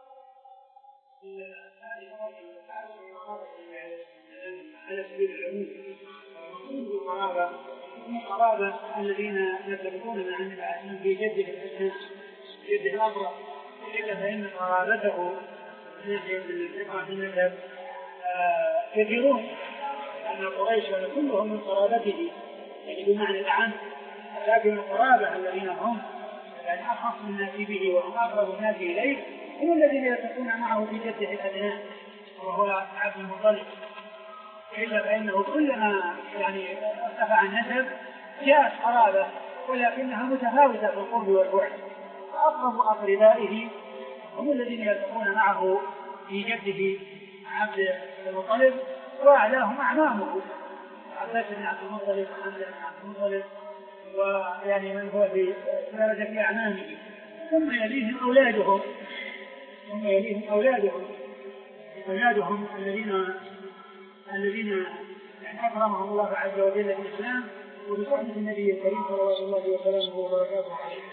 على سبيل العموم القرابة هم القرابة الذين يتبعون عن العالم في جده الأسنان جده الأبرى، إلا فإن قرابته من الفقه في المذهب كثيرون، أن قريش كلهم من قرابته يعني بمعنى العام، لكن القرابة الذين هم يعني أخص الناس به وهم أقرب الناس إليه هم الذين يلتقون معه في جده الأدنى وهو عبد المطلب، إلا فإنه كلما يعني ارتفع النسب جاءت قرابة ولكنها متفاوتة في القرب والبعد، فأقرب أقربائه هم الذين يلتقون معه في جده عبد المطلب، وأعلاهم أعمامه عباس بن عبد المطلب وحمزة بن عبد المطلب، ويعني من هو في درجة أعمامه، ثم يليهم أولادهم ثم يليهم أولادهم أولادهم الذين الذين أكرمهم الله عز وجل في الإسلام وبصحبة النبي الكريم صلى الله عليه وسلم وبركاته عليه.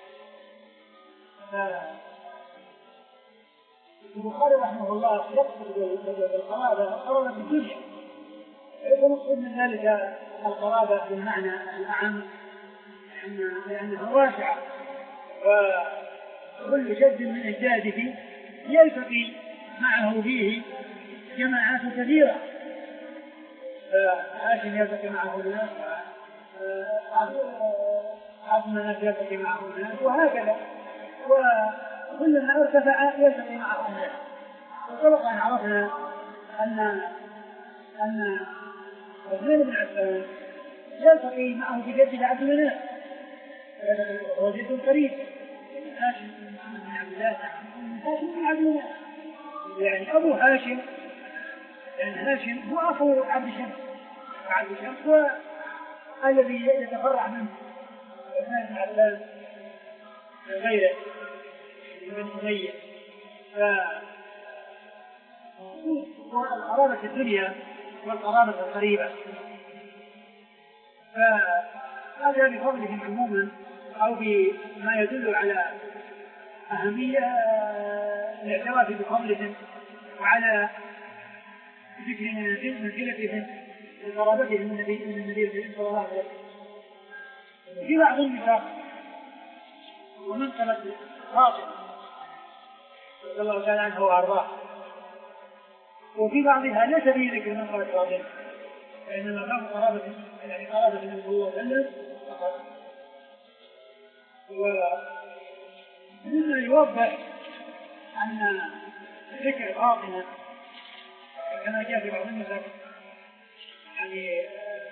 البخاري رحمه الله يقصد بالقرابة القرابة في الدنيا، ويقصد من ذلك القرابة بالمعنى الأعم لأنها واسعة، وكل جد من أجداده يلتقي معه فيه جماعات كثيرة، فهاشم يلتقي معه الناس، عبد مناف يلتقي معه الناس، وهكذا، وكلما ارتفع يلتقي معه الناس. وسبق أن عرفنا أن أن عثمان بن عفان يلتقي معه في جده عبد مناف، هو جد قريب، هاشم بن محمد بن عبد الله هاشم بن عبد مناف، يعني أبو هاشم، يعني هاشم هو أخو عبد شمس، وعبد شمس هو الذي يتفرع منه عثمان بن عفان غيره من أمية. فالقرابة في الدنيا والقرابة القريبة، فهذا بفضلهم عموما أو بما يدل على أهمية الاعتراف بفضلهم وعلى ذكر منزلتهم وقرابتهم من النبي من النبي صلى الله عليه وسلم. في بعض النفاق ومنقبة فاطمة رضي الله تعالى عنه وأرضاه، وفي بعضها ليس به ذكر منقبة فاطمة، فإنما كان قرابة يعني قرابة النبي صلى الله عليه وسلم فقط. ومما يوضح أن ذكر فاطمة كما جاء في بعض النسخ يعني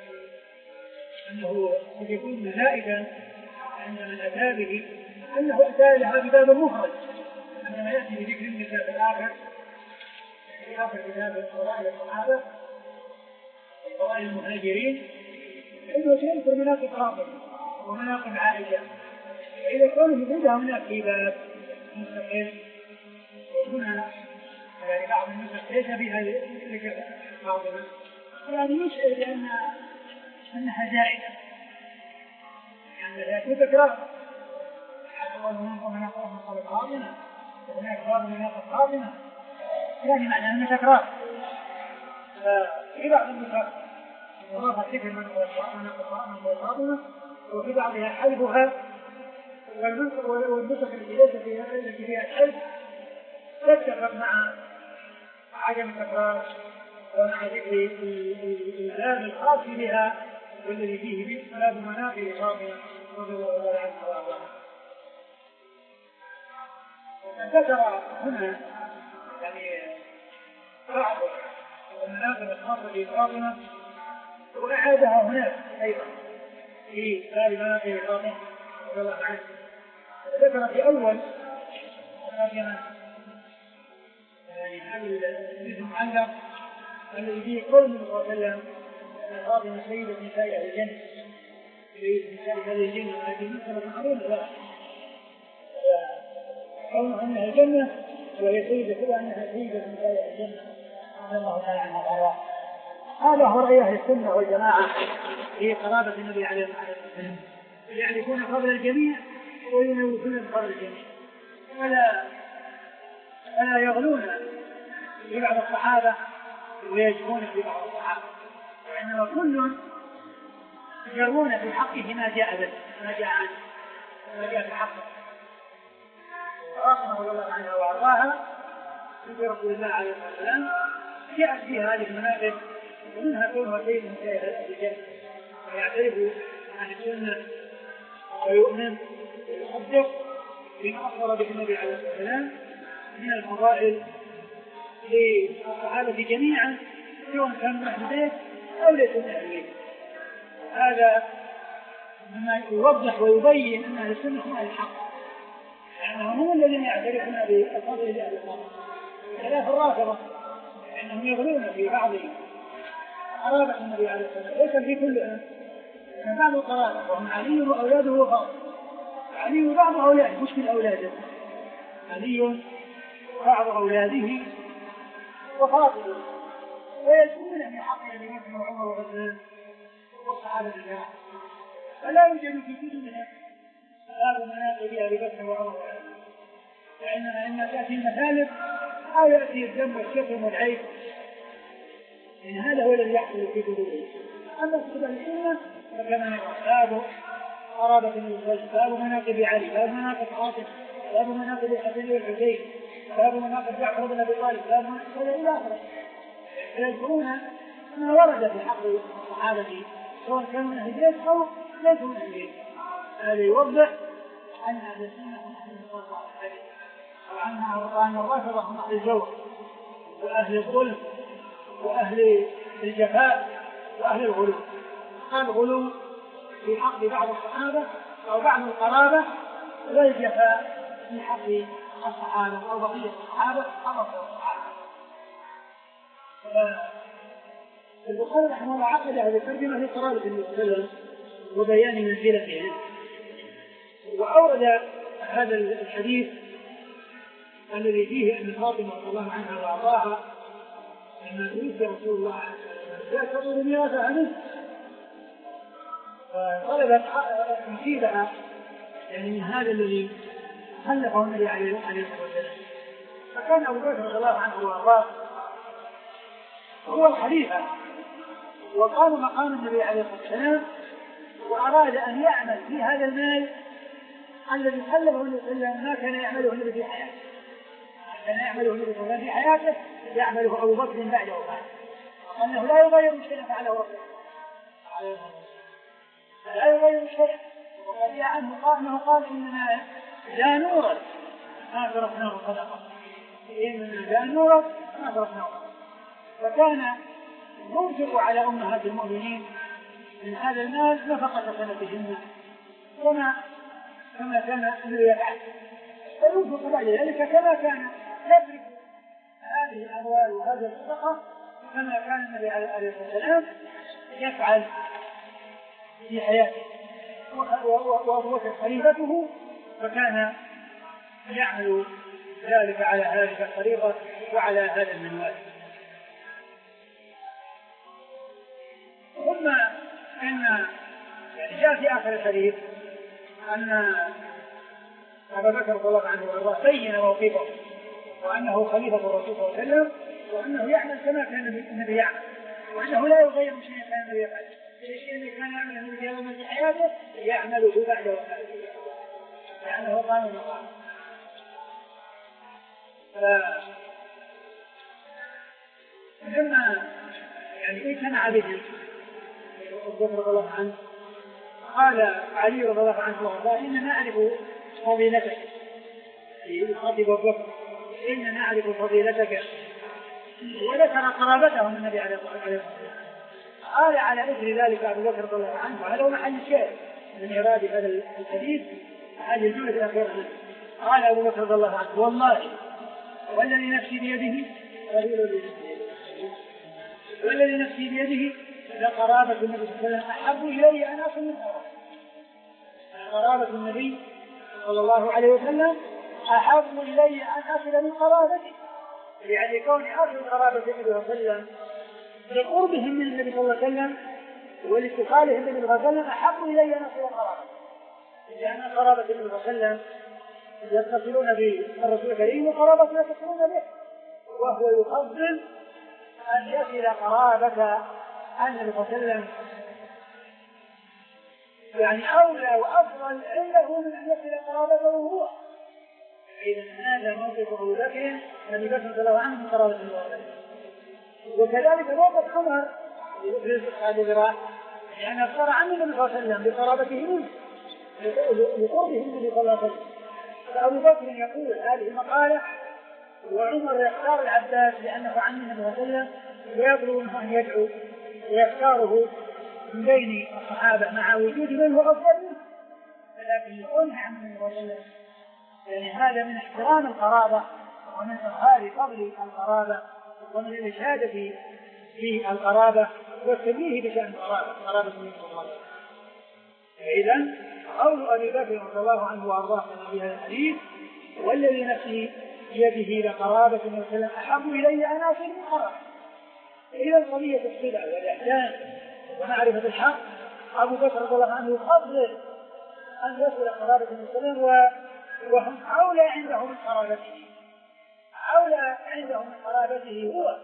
أنه قد يكون زائدا عند من أتى به، أنه أتى لها بباب مفرد عندما يأتي بذكر النساء في الآخر في آخر كتاب فضائل الصحابة فضائل المهاجرين، إنه سيذكر مناقب فاطمة ومناقب عائشة، إذا كانوا يفيدها هناك في باب مستقل. وهنا يعني بعض النسخ ليس فيها ذكر فاطمة، يعني يشعر بأن أنها زائدة، يعني لا تكرار. ومناقب مناقب فاطمة وهناك بعض مناقب فاطمة، يعني معنى أنها تكرار. في بعض النسخ وضاف ذكر مناقب فاطمة، وفي بعضها حلبها، والنسخ التي فيها الحلب تتفق مع عدم التكرار ومع ذكر الباب الخاص بها والذي فيه باب مناقب فاطمة رضي الله عنها وارضاها. ذكر هنا يعني بعض المناقب الخاصة بفاطمة وأعادها هناك أيضا في باب مناقب فاطمة رضي الله عنها. ذكر في أول ترجمة يعني هذا الجزء المعلق الذي فيه قول النبي صلى الله عليه وسلم فاطمة سيدة نساء أهل الجنة، سيدة نساء أهل الجنة، وهذه مسألة معروفة لا قول أنها الجنة وهي سيدة كلها أنها سيدة نساء أهل الجنة رضي الله تعالى عنها وأرضاها. هذا هو رأي أهل السنة والجماعة في قرابة النبي عليه الصلاة والسلام، يعرفون فضل الجميع وينوهون فضل الجميع، ولا ولا يغلون في بعض الصحابة ويجبون في بعض الصحابة، وإنما كل يجرون في حقه ما جاء به ما جاء عنه ما جاء في حقه. فاطمة رضي الله عنها وأرضاها في رسول الله عليه الصلاة والسلام جاءت فيها هذه المناقب، ومنها كونها سيد نساء أهل الجنة، ويعترف عن السنة ويؤمن ويصدق بما أخبر به النبي عليه الصلاة والسلام من الفضائل للصحابة جميعا سواء كانوا من أهل البيت أو ليسوا من أهل البيت. هذا مما يوضح ويبين أن أهل السنة هم أهل الحق، لأنهم هم الذين يعترفون بالفضل لأهل الفضل، خلاف الرافضة لأنهم يغلون في بعض قرابة النبي عليه الصلاة والسلام، ليس في كل من بعض القرابة، وهم علي وأولاده وفاطمة. علي بعض أولاده مش من أولاده، علي بعض أولاده وفاطمة، ويجبون من حق أبي بكر وعمر وعثمان والصحابة الجماعة، فلا يوجد في كلها باب مناقب أبي بكر وعمر وعثمان، فإنما إما تأتي المثالب أو يأتي الذنب والشتم والعيب، يعني هذا هو الذي يحصل في قلوبهم. أما في كتاب السنة فكما باب قرابة النبي، باب مناقب علي، باب مناقب فاطمة، باب مناقب الحسن والحسين، باب مناقب جعفر بن أبي طالب، باب مناقب إلى آخره، فيذكرون ما ورد في حق الصحابة سواء كانوا من أهل البيت أو ليسوا من أهل البيت. هذا يوضح أن أهل السنة هم أهل الفضل والحديث، وأن الرافضة هم أهل الجور وأهل الظلم وأهل الجفاء وأهل الغلو. الغلو في حق بعض الصحابة أو بعض القرابة، والجفاء في حق الصحابة أو بقية الصحابة أو بقية الصحابة. البخاري رحمه الله عقد هذه الترجمة لقرابة النبي صلى الله عليه وسلم وبيان منزلته، وأورد هذا الحديث الذي فيه أن فاطمة رضي الله عنها وأرضاها لما توفي رسول الله عليه وسلم لا تطلب ميراثها منه، فطلبت نصيبها يعني من هذا الذي خلفه النبي عليه الصلاة والسلام. فكان أبو بكر رضي الله عنه وأرضاه هو الخليفة وقام مقام النبي عليه الصلاة والسلام، وأراد أن يعمل في هذا المال الذي خلفه النبي صلى الله عليه وسلم ما كان يعمله النبي في حياته، كان يعمله النبي صلى الله عليه وسلم في حياته يعمله أبو بكر بعد وفاته، أنه لا يغير شيئا فعله رسول لا يغير شيئا. وقد جاء عنه قال قال إننا لا نورث ما تركناه صدقة، إننا لا نورث ما تركناه. فكان ينفق على أمهات المؤمنين من هذا المال نفقة سنتهن كما كما كان يفعل، فينفق بعد ذلك كما كان يترك هذه الأموال وهذه الصدقة كما كان النبي عليه الصلاة والسلام يفعل في حياته، وأبو بكر خليفته فكان يعمل ذلك على هذه الطريقة وعلى هذا المنوال. ثم إن يعني جاء في آخر الحديث أن أبا بكر رضي الله عنه وارضاه بين موقفه وأنه خليفة الرسول صلى الله عليه وسلم وأنه يعمل كما كان النبي يعمل وأنه لا يغير شيئا كان النبي يفعل. الشيء الذي كان يعمله النبي يوم في حياته يعمله بعد وفاته لأنه قام مقام. فلما يعني اجتمع به رضي الله عنه قال علي رضي الله عنه وارضاه إننا نعرف فضيلتك يخاطب أبو بكر إننا نعرف فضيلتك وذكر قرابتهم النبي عليه الصلاة والسلام. قال على إثر ذلك أبو بكر رضي الله عنه وهذا هو محل الشاهد من إيراد هذا الحديث هذه الجملة الأخيرة منه. قال أبو بكر رضي الله عنه والله والذي نفسي بيده والذي نفسي بيده لقرابة النبي صلى الله عليه وسلم أحب إلي أن أصل من قرابة النبي صلى الله عليه وسلم أحب إلي أن أصل من قرابته يعني كوني أصل قرابة النبي صلى الله عليه وسلم لقربهم من النبي صلى الله عليه وسلم ولاتصالهم بالنبي صلى الله عليه وسلم أحب إلي أن أصل قرابته لأن قرابة النبي صلى الله عليه وسلم يتصلون بالرسول الكريم وقرابة يتصلون به وهو يفضل أن يصل قرابة النبي صلى الله عليه وسلم يعني أولى وأفضل عنده من أن يصل قرابته هو. إذا هذا موقف أبو بكر الذي بكر رضي الله عنه من قرابة النبي وكذلك موقف عمر في هذه الذراع لأن صار عن النبي صلى الله عليه وسلم بقرابته منه لقربه النبي صلى الله عليه وسلم. فأبو بكر يقول هذه المقالة وعمر يختار العباس لأنه عن النبي صلى الله عليه وسلم ويطلب منه أن يدعو ويختاره من بين الصحابة مع وجود من هو أفضل منه ولكن يقول عن النبي صلى الله عليه وسلم يعني هذا من احترام القرابة ومن إظهار فضل القرابة ومن الإشادة في القرابة والتنبيه بشأن القرابة قرابة النبي صلى الله عليه وسلم. إذن قول أبي بكر رضي الله عنه وأرضاه في هذا الحديث والذي نفسي بيده لقرابة النبي صلى الله عليه وسلم أحب إلي أن أصل من قرابة. إذا قضية الصلة والإحسان ومعرفة الحق أبو بكر رضي الله عنه يفضل أن يصل قرابة النبي صلى الله عليه وسلم وهم أولى عنده من قرابته أولى عنده من قرابته هو.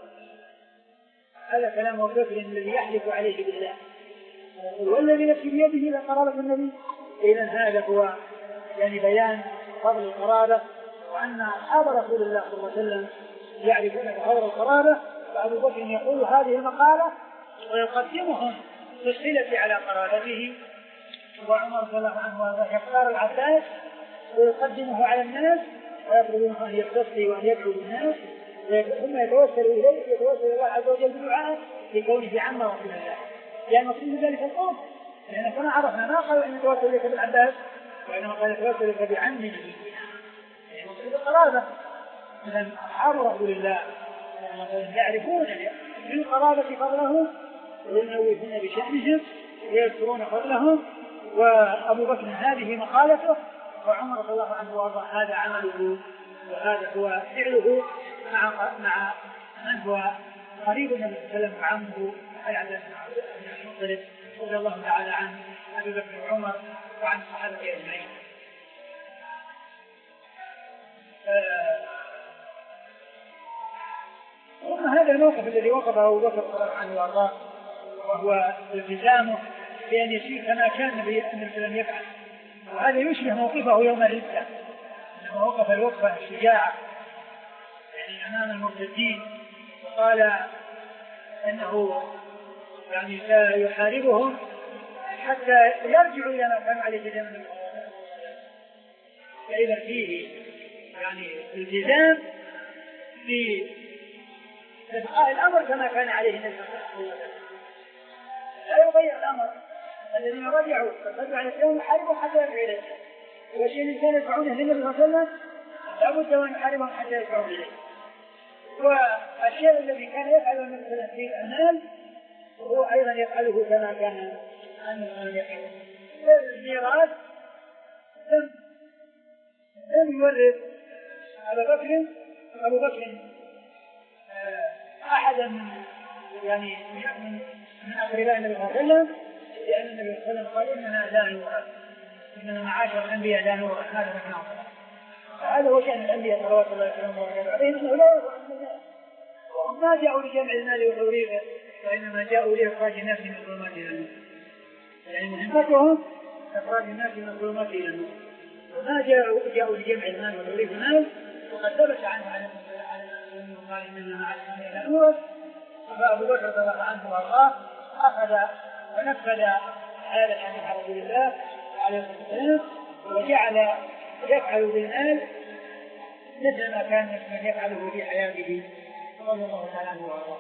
هذا كلام أبو بكر الذي يحلف عليه بالله والذي نفسي بيده لقرابة النبي. إذن هذا هو يعني بيان فضل القرابة وأن أصحاب رسول الله صلى الله عليه وسلم يعرفون بفضل القرابة. فأبو بكر يقول هذه المقالة ويقدمهم بالصلة على قرابته وعمر رضي الله عنه يختار العباس ويقدمه على الناس ويطلب منه أن يقتصي وأن يدعو للناس ثم يتوسل إليه يتوسل الله عز وجل بدعاء لكونه عم رسول الله لأن مقصود ذلك القرب لأن كما عرفنا ما قال أن يتوسل إليك بالعباس وإنما قال يتوسل إليك بعم نبيه يعني مقصود القرابة. إذن أصحاب رسول الله يعرفون بالقرابة فضله وينوهون بشأنهم ويذكرون فضلهم. وأبو بكر هذه مقالته وعمر رضي الله عنه وارضاه هذا عمله وهذا هو فعله مع مع من هو قريب النبي صلى الله عليه وسلم وعمه العباس بن عبد المطلب رضي الله تعالى عن أبي بكر وعمر وعن الصحابة أجمعين. ثم هذا الموقف الذي وقفه أبو بكر رضي الله عنه وارضاه وهو التزامه بأن يسير كما كان النبي صلى الله عليه وسلم يفعل وهذا يشبه موقفه يوم الردة لما وقف الوقفة الشجاعة يعني أمام المرتدين وقال أنه يعني سيحاربهم حتى يرجعوا إلى ما كانوا عليه في زمن الرسول. فإذا فيه يعني التزام في إبقاء الأمر كما كان عليه النبي صلى الله عليه وسلم لا يغير الأمر. الذين رجعوا فقدوا على الإسلام يحاربوا حتى يرجعوا إليه والشيء اللي كانوا يدفعونه للنبي صلى الله عليه وسلم لابد أن يحاربهم حتى يرجعوا إليه. والشيء الذي كان يفعله النبي صلى الله عليه وسلم في الأعمال هو أيضا يفعله كما كان أن يفعله. الميراث لم لم يورث أبا بكر أبو بكر أحدا من يعني من من أقرباء النبي صلى الله عليه وسلم، لأن النبي صلى الله عليه وسلم قال إننا لا نورث، إننا معاشر الأنبياء لا نورث، هذا معناه. هذا هو شأن الأنبياء صلوات الله وسلامه عليهم، أنه لا يورث الناس، وهم ما جاءوا لجمع المال وتوريثه، وإنما جاءوا لإخراج الناس من الظلمات إلى النور. يعني مهمتهم إخراج الناس من الظلمات إلى النور، وما جاءوا جاءوا لجمع المال وتوريث المال. وقد ثبت عنه عليه الصلاة والسلام قال إننا معاشر الأنبياء لا نورث. فأبو بكر رضي الله عنه وأرضاه أخذ ونفذ هذا عن رسول الله عليه الصلاة والسلام، وجعل يفعل بالمال مثل ما كان يفعله في حياته صلى الله عليه وسلم.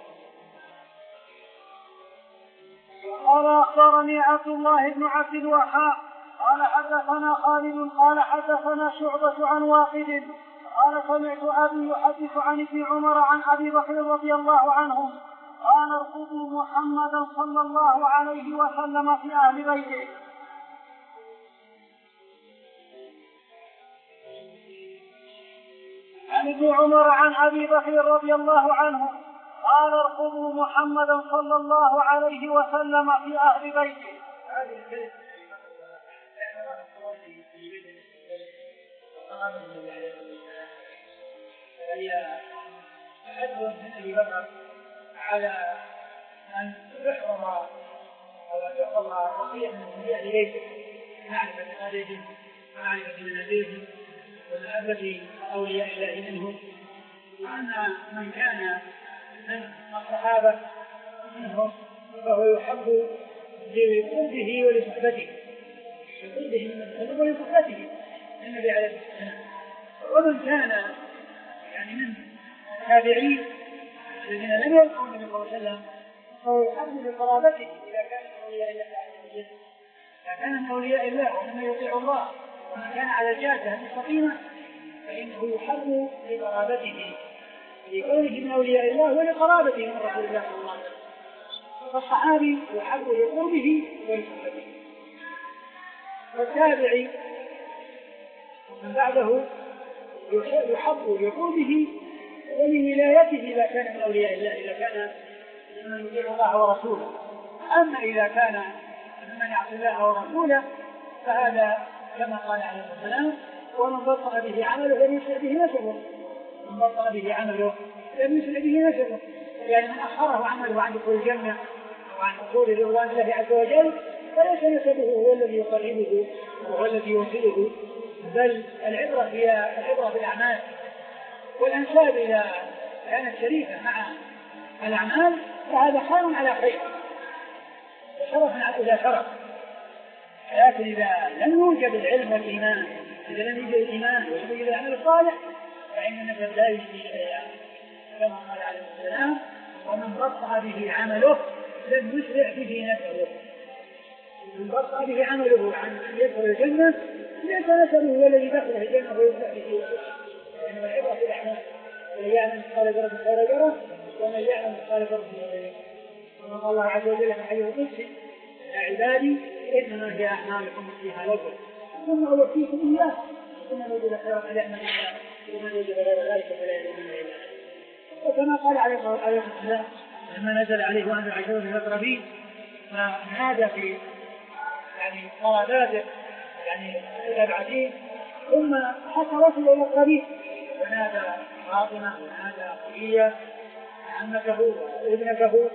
قال أخبرني عبد الله بن عبد الوهاب قال حدثنا خالد قال حدثنا شعبة عن واقد قال سمعت أبي يحدث عن ابن عمر عن أبي بكر رضي الله عنهم قال ارقبوا محمدا صلى الله عليه وسلم في أهل بيته. عن ابن عمر عن أبي بكر رضي الله عنه قال ارقبوا محمدا صلى الله عليه وسلم في أهل بيته. فهي حد من أبي بكر على أن يحرم أو يحرم بقية من أولياء بيته، معرفة آلهم معرفة منازلهم ومحبة أولياء الله منهم، وأن من كان من الصحابة منهم فهو يحب لقربه ولصحبته لقربه من ولصحبته النبي عليه الصلاة والسلام. ومن كان يعني من التابعين الذين لم يلقوا النبي صلى الله عليه وسلم فهو يحب لقرابته إذا كان من أولياء الله إذا كان من أولياء الله ومن يطيع الله ومن كان على الجادة المستقيمة فإنه يحب لقرابته لكونه من أولياء الله ولقرابته من رسول الله صلى الله عليه وسلم. فالصحابي يحب لقربه ولصحبته، والتابعي من بعده يحب لقربه ولولايته إذا كان من أولياء الله، إذا كان من يطيع الله ورسوله. أما إذا كان ممن يعصي الله ورسوله فهذا كما قال عليه الصلاة والسلام ومن بطل به عمله لم يسرع به نسبه، من بطل به عمله لم يسرع به نسبه، يعني من أخره عمله عن دخول الجنة وعن حصول رضوان الله عز وجل فليس نسبه هو الذي يقربه وهو الذي يوصله، بل العبرة هي العبرة بالأعمال. والأنساب إذا كانت شريفة مع الأعمال فهذا خير على خير وشرف إلى شرف. لكن إذا لم يوجد العلم والإيمان، إذا لم يوجد الإيمان ويوجد العمل الصالح فإن النسب لا يجزي شيئا، كما قال عليه السلام ومن بطأ به عمله لم يسرع به نسبه. من بطأ به عمله عن يدخل الجنة ليس نسبه هو الذي دخل الجنة ويسرع به، لأنه العبرة في الأعمال، ومن يعمل مثقال ذرة خيرا يره ومن يعمل مثقال ذرة شرا يره. وقال الله عز وجل في حديث القدسي يا عبادي إنما هي أعمالكم فيها لكم ثم أوفيكم إياه ثم وجد خيرا فليعمل به ومن وجد غير ذلك فلا يلومن إلا نفسه. وكما قال عليه السلام لما نزل عليه وأنزل عشرة من الأقربين فنادى في يعني قراباته يعني الأبعدين ثم حتى وصل إلى الأقربين ونادى فاطمة ونادى خديجة عمته وابنته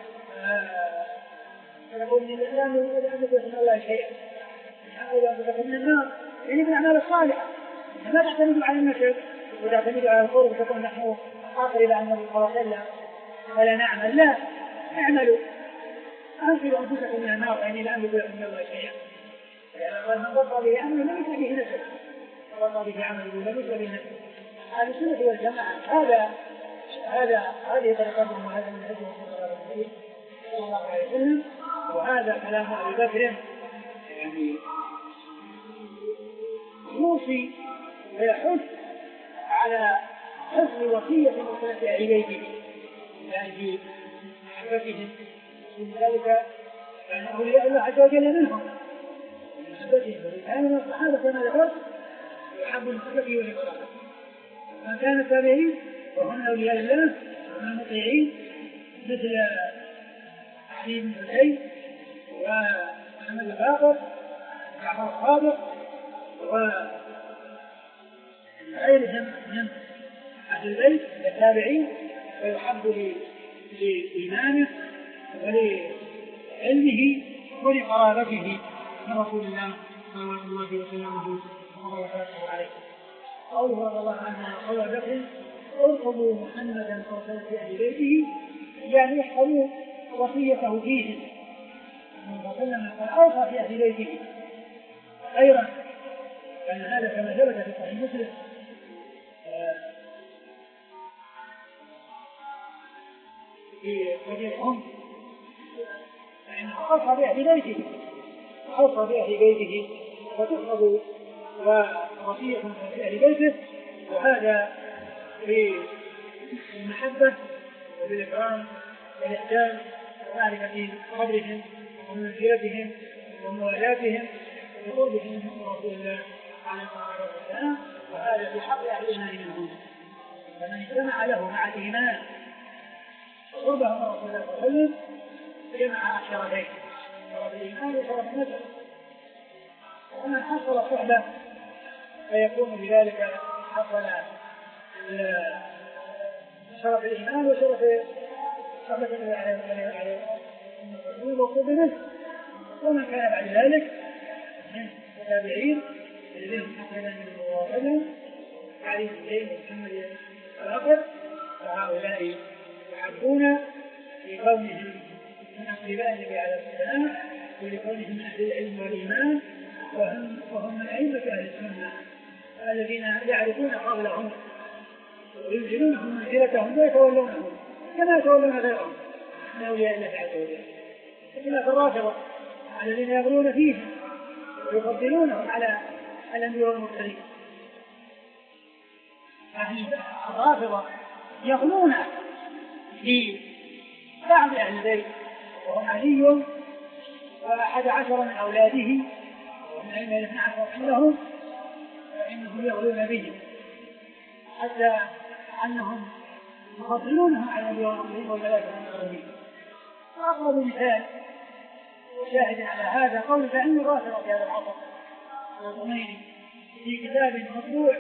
فنقول من الإسلام أن يكون الله شيئا يحاول أن تكون من النار يعني من الأعمال الصالحة ما تعتمد على النسب وتعتمد على القرب وتكون نحن آخر إلى أن النبي صلى الله عليه وسلم ولا نعمل لا اعملوا أنزلوا أنفسكم من النار يعني لا أملك لكم من الله شيئا. يعني من بطل به عمله لم يكن به نسب وبطل به عمله لم يكن به نسب. هذه السنة والجماعة هذا هذا هذه طريقتهم وهذا من هدي صلى الله عليه وسلم. وهذا كلام أبي بكر يعني يوصي ويحث على حفظ وصية المسلمين أهل بيته يعني في محبتهم من ذلك يعني أولياء الله عز وجل منهم من محبتهم. كان من الصحابة كما ذكرت يحب المحبة والإكرام من كان التابعين وهم أولياء الله المطيعين مثل علي بن حسين ومحمد الباقر وجعفر الصادق وغيرهم من أهل البيت التابعين، ويحب لإيمانه ولعلمه ولقرابته من رسول الله صلى الله عليه وسلم وبركاته عليه. قوله رضي الله عنه قول بكر ارقبوا محمدا صلى في أهل بيته، يعني يحفظوا وصيته فيهم من وسلم فالأوصى في أهل بيته خيرا، أن هذا كما ثبت في صحيح مسلم في وجه الأم، فإنه أوصى بأهل بيته أوصى بأهل بيته وتحفظ ووصية في أهل بيته، وهذا بالمحبة وبالإكرام والإحسان ومعرفة قدرهم ومنزلتهم وموالاتهم وقربهم من رسول الله عليه الصلاة والسلام، وهذا في حق أهل الإيمان منهم. فمن اجتمع له مع الإيمان قربه من رسول الله صلى الله عليه وسلم جمع الشرفين، شرف الإيمان وشرف النسب. ومن حصل الصحبة فيكون بذلك حصل شرف الإيمان وشرف صحبة النبي عليه الوقوف منه. ومن كان بعد ذلك من التابعين الذين حصل من الله علي بن حسين ومحمد الباقر، فهؤلاء يحبون لكونهم من أقرباء النبي عليه السلام ولكونهم من أهل العلم والإيمان، وهم, وهم من أئمة أهل السنة الذين يعرفون فضلهم وينزلونهم منزلتهم ويتولونهم كما يتولون غيرهم من أولياء الله عز وجل. خلاف الرافضة الذين يغلون فيهم ويفضلونهم على الأنبياء والمرسلين. أهل الرافضة يغلون في بعض أهل البيت وهم علي وأحد عشر من أولاده ومن أئمة الاثنى عشر عندهم، فإنهم يغلون بهم حتى أنهم يفضلونهم على الأنبياء والمرسلين والملائكة المقربين. وأقرب مثال شاهد على هذا قول زعيم الرافضة في هذا العصر الخميني في كتاب مطبوع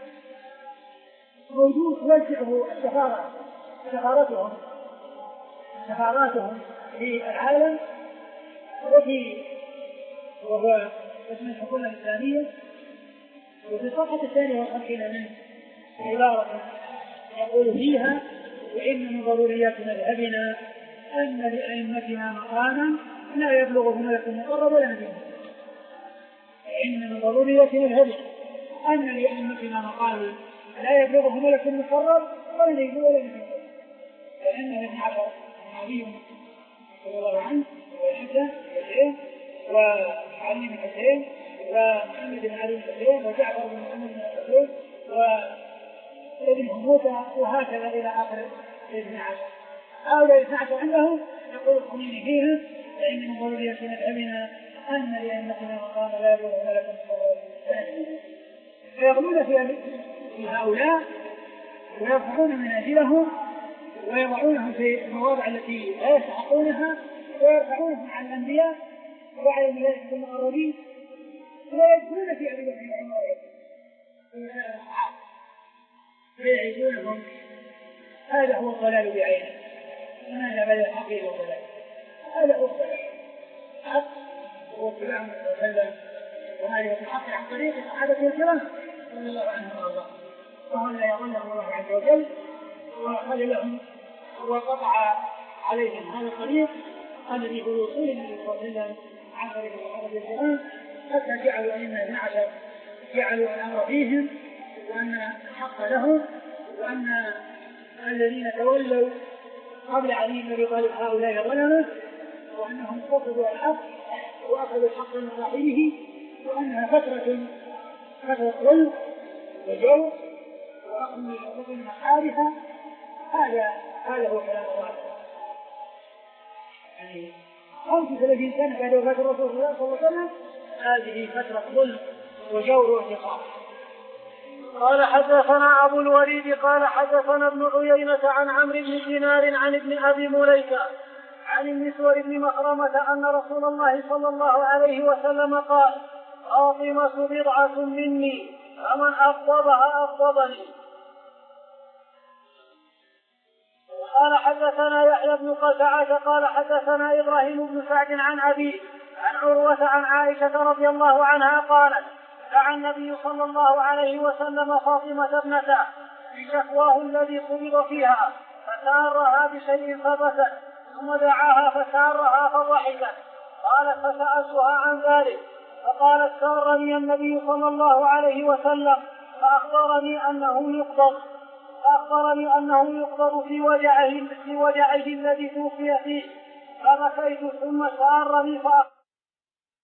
موجود توزعه السفارة سفارتهم سفاراتهم في العالم وفي وهو اسم الحكومة الإسلامية. وفي الصفحة الثانية والخمسين منه عبارة يقول فيها: وإن من ضروريات مذهبنا أن لأئمتنا مقاما لا يبلغه ملك مقرب ولا نبي. وإن من ضروريات مذهبنا أن لأئمتنا مقاما لا يبلغه ملك مقرب ولا نبي ولا نبي. لأن ابن عبر علي رضي الله عنه والحسن والحسين وعلي بن حسين ومحمد بن علي بن حسين وجعفر بن محمد بن حسين وابن موسى وهكذا إلى آخر ابن عشر. هؤلاء الاثنى عشر عندهم يقول الخميني فيها: فإن من ضروريات مذهبنا أن لأئمتنا مقام لا يبلغ ملك مقرب. فيغلون في هؤلاء ويرفعون منازلهم ويضعونهم في المواضع التي لا يستحقونها ويرفعونهم على الأنبياء وعلى الملائكة المقربين ولا يدخلون في أبي بكر وعمر فيعيدونهم. هذا هو الضلال بعينه. وماذا بدا الحق إلى الضلال؟ هذا هو الضلال. الحق هو اتباع النبي صلى الله عليه وسلم ومعرفة الحق عن طريق الصحابة الكرام رضي الله عنهم وارضاهم، وهم لا يظنهم الله عز وجل وقال لهم وقطع عليهم هذا الطريق الذي هو وصول النبي صلى الله عليه وسلم عن طريق الصحابة الكرام، حتى جعلوا أئمة اثنا عشر جعلوا الأمر فيهم وأن الحق لهم، وأن الذين تولوا قبل علي بن أبي طالب هؤلاء ظلموا، وأنهم قصدوا الحق وأخذوا الحق من صاحبه، وأنها فترة فترة ظلم وجور وأخذ من حقوق محارها. هذا هذا هو كلام الله. يعني خمسة وثلاثين سنة بعد وفاة الرسول صلى الله عليه وسلم هذه فترة ظلم وجور واعتقاد، قال حدثنا أبو الوليد قال حدثنا ابن عيينة عن عمرو بن دينار عن ابن أبي مليكة عن المسور بن مخرمة أن رسول الله صلى الله عليه وسلم قال فاطمة بضعة مني فمن أغضبها أغضبني. قال حدثنا يحيى بن قزعة قال حدثنا إبراهيم بن سعد عن أبيه عن عروة عن عائشة رضي الله عنها قالت دعا النبي صلى الله عليه وسلم فاطمة ابنته بشكواه الذي قبض فيها فسارها بشيء فبكت ثم دعاها فسارها فضحكت. قالت فسألتها عن ذلك فقالت سارني النبي صلى الله عليه وسلم فأخبرني أنه يقبض فأخبرني أنه يقبض في وجعه, في وجعه الذي توفي فيه فبكيت ثم سارني فأخبرني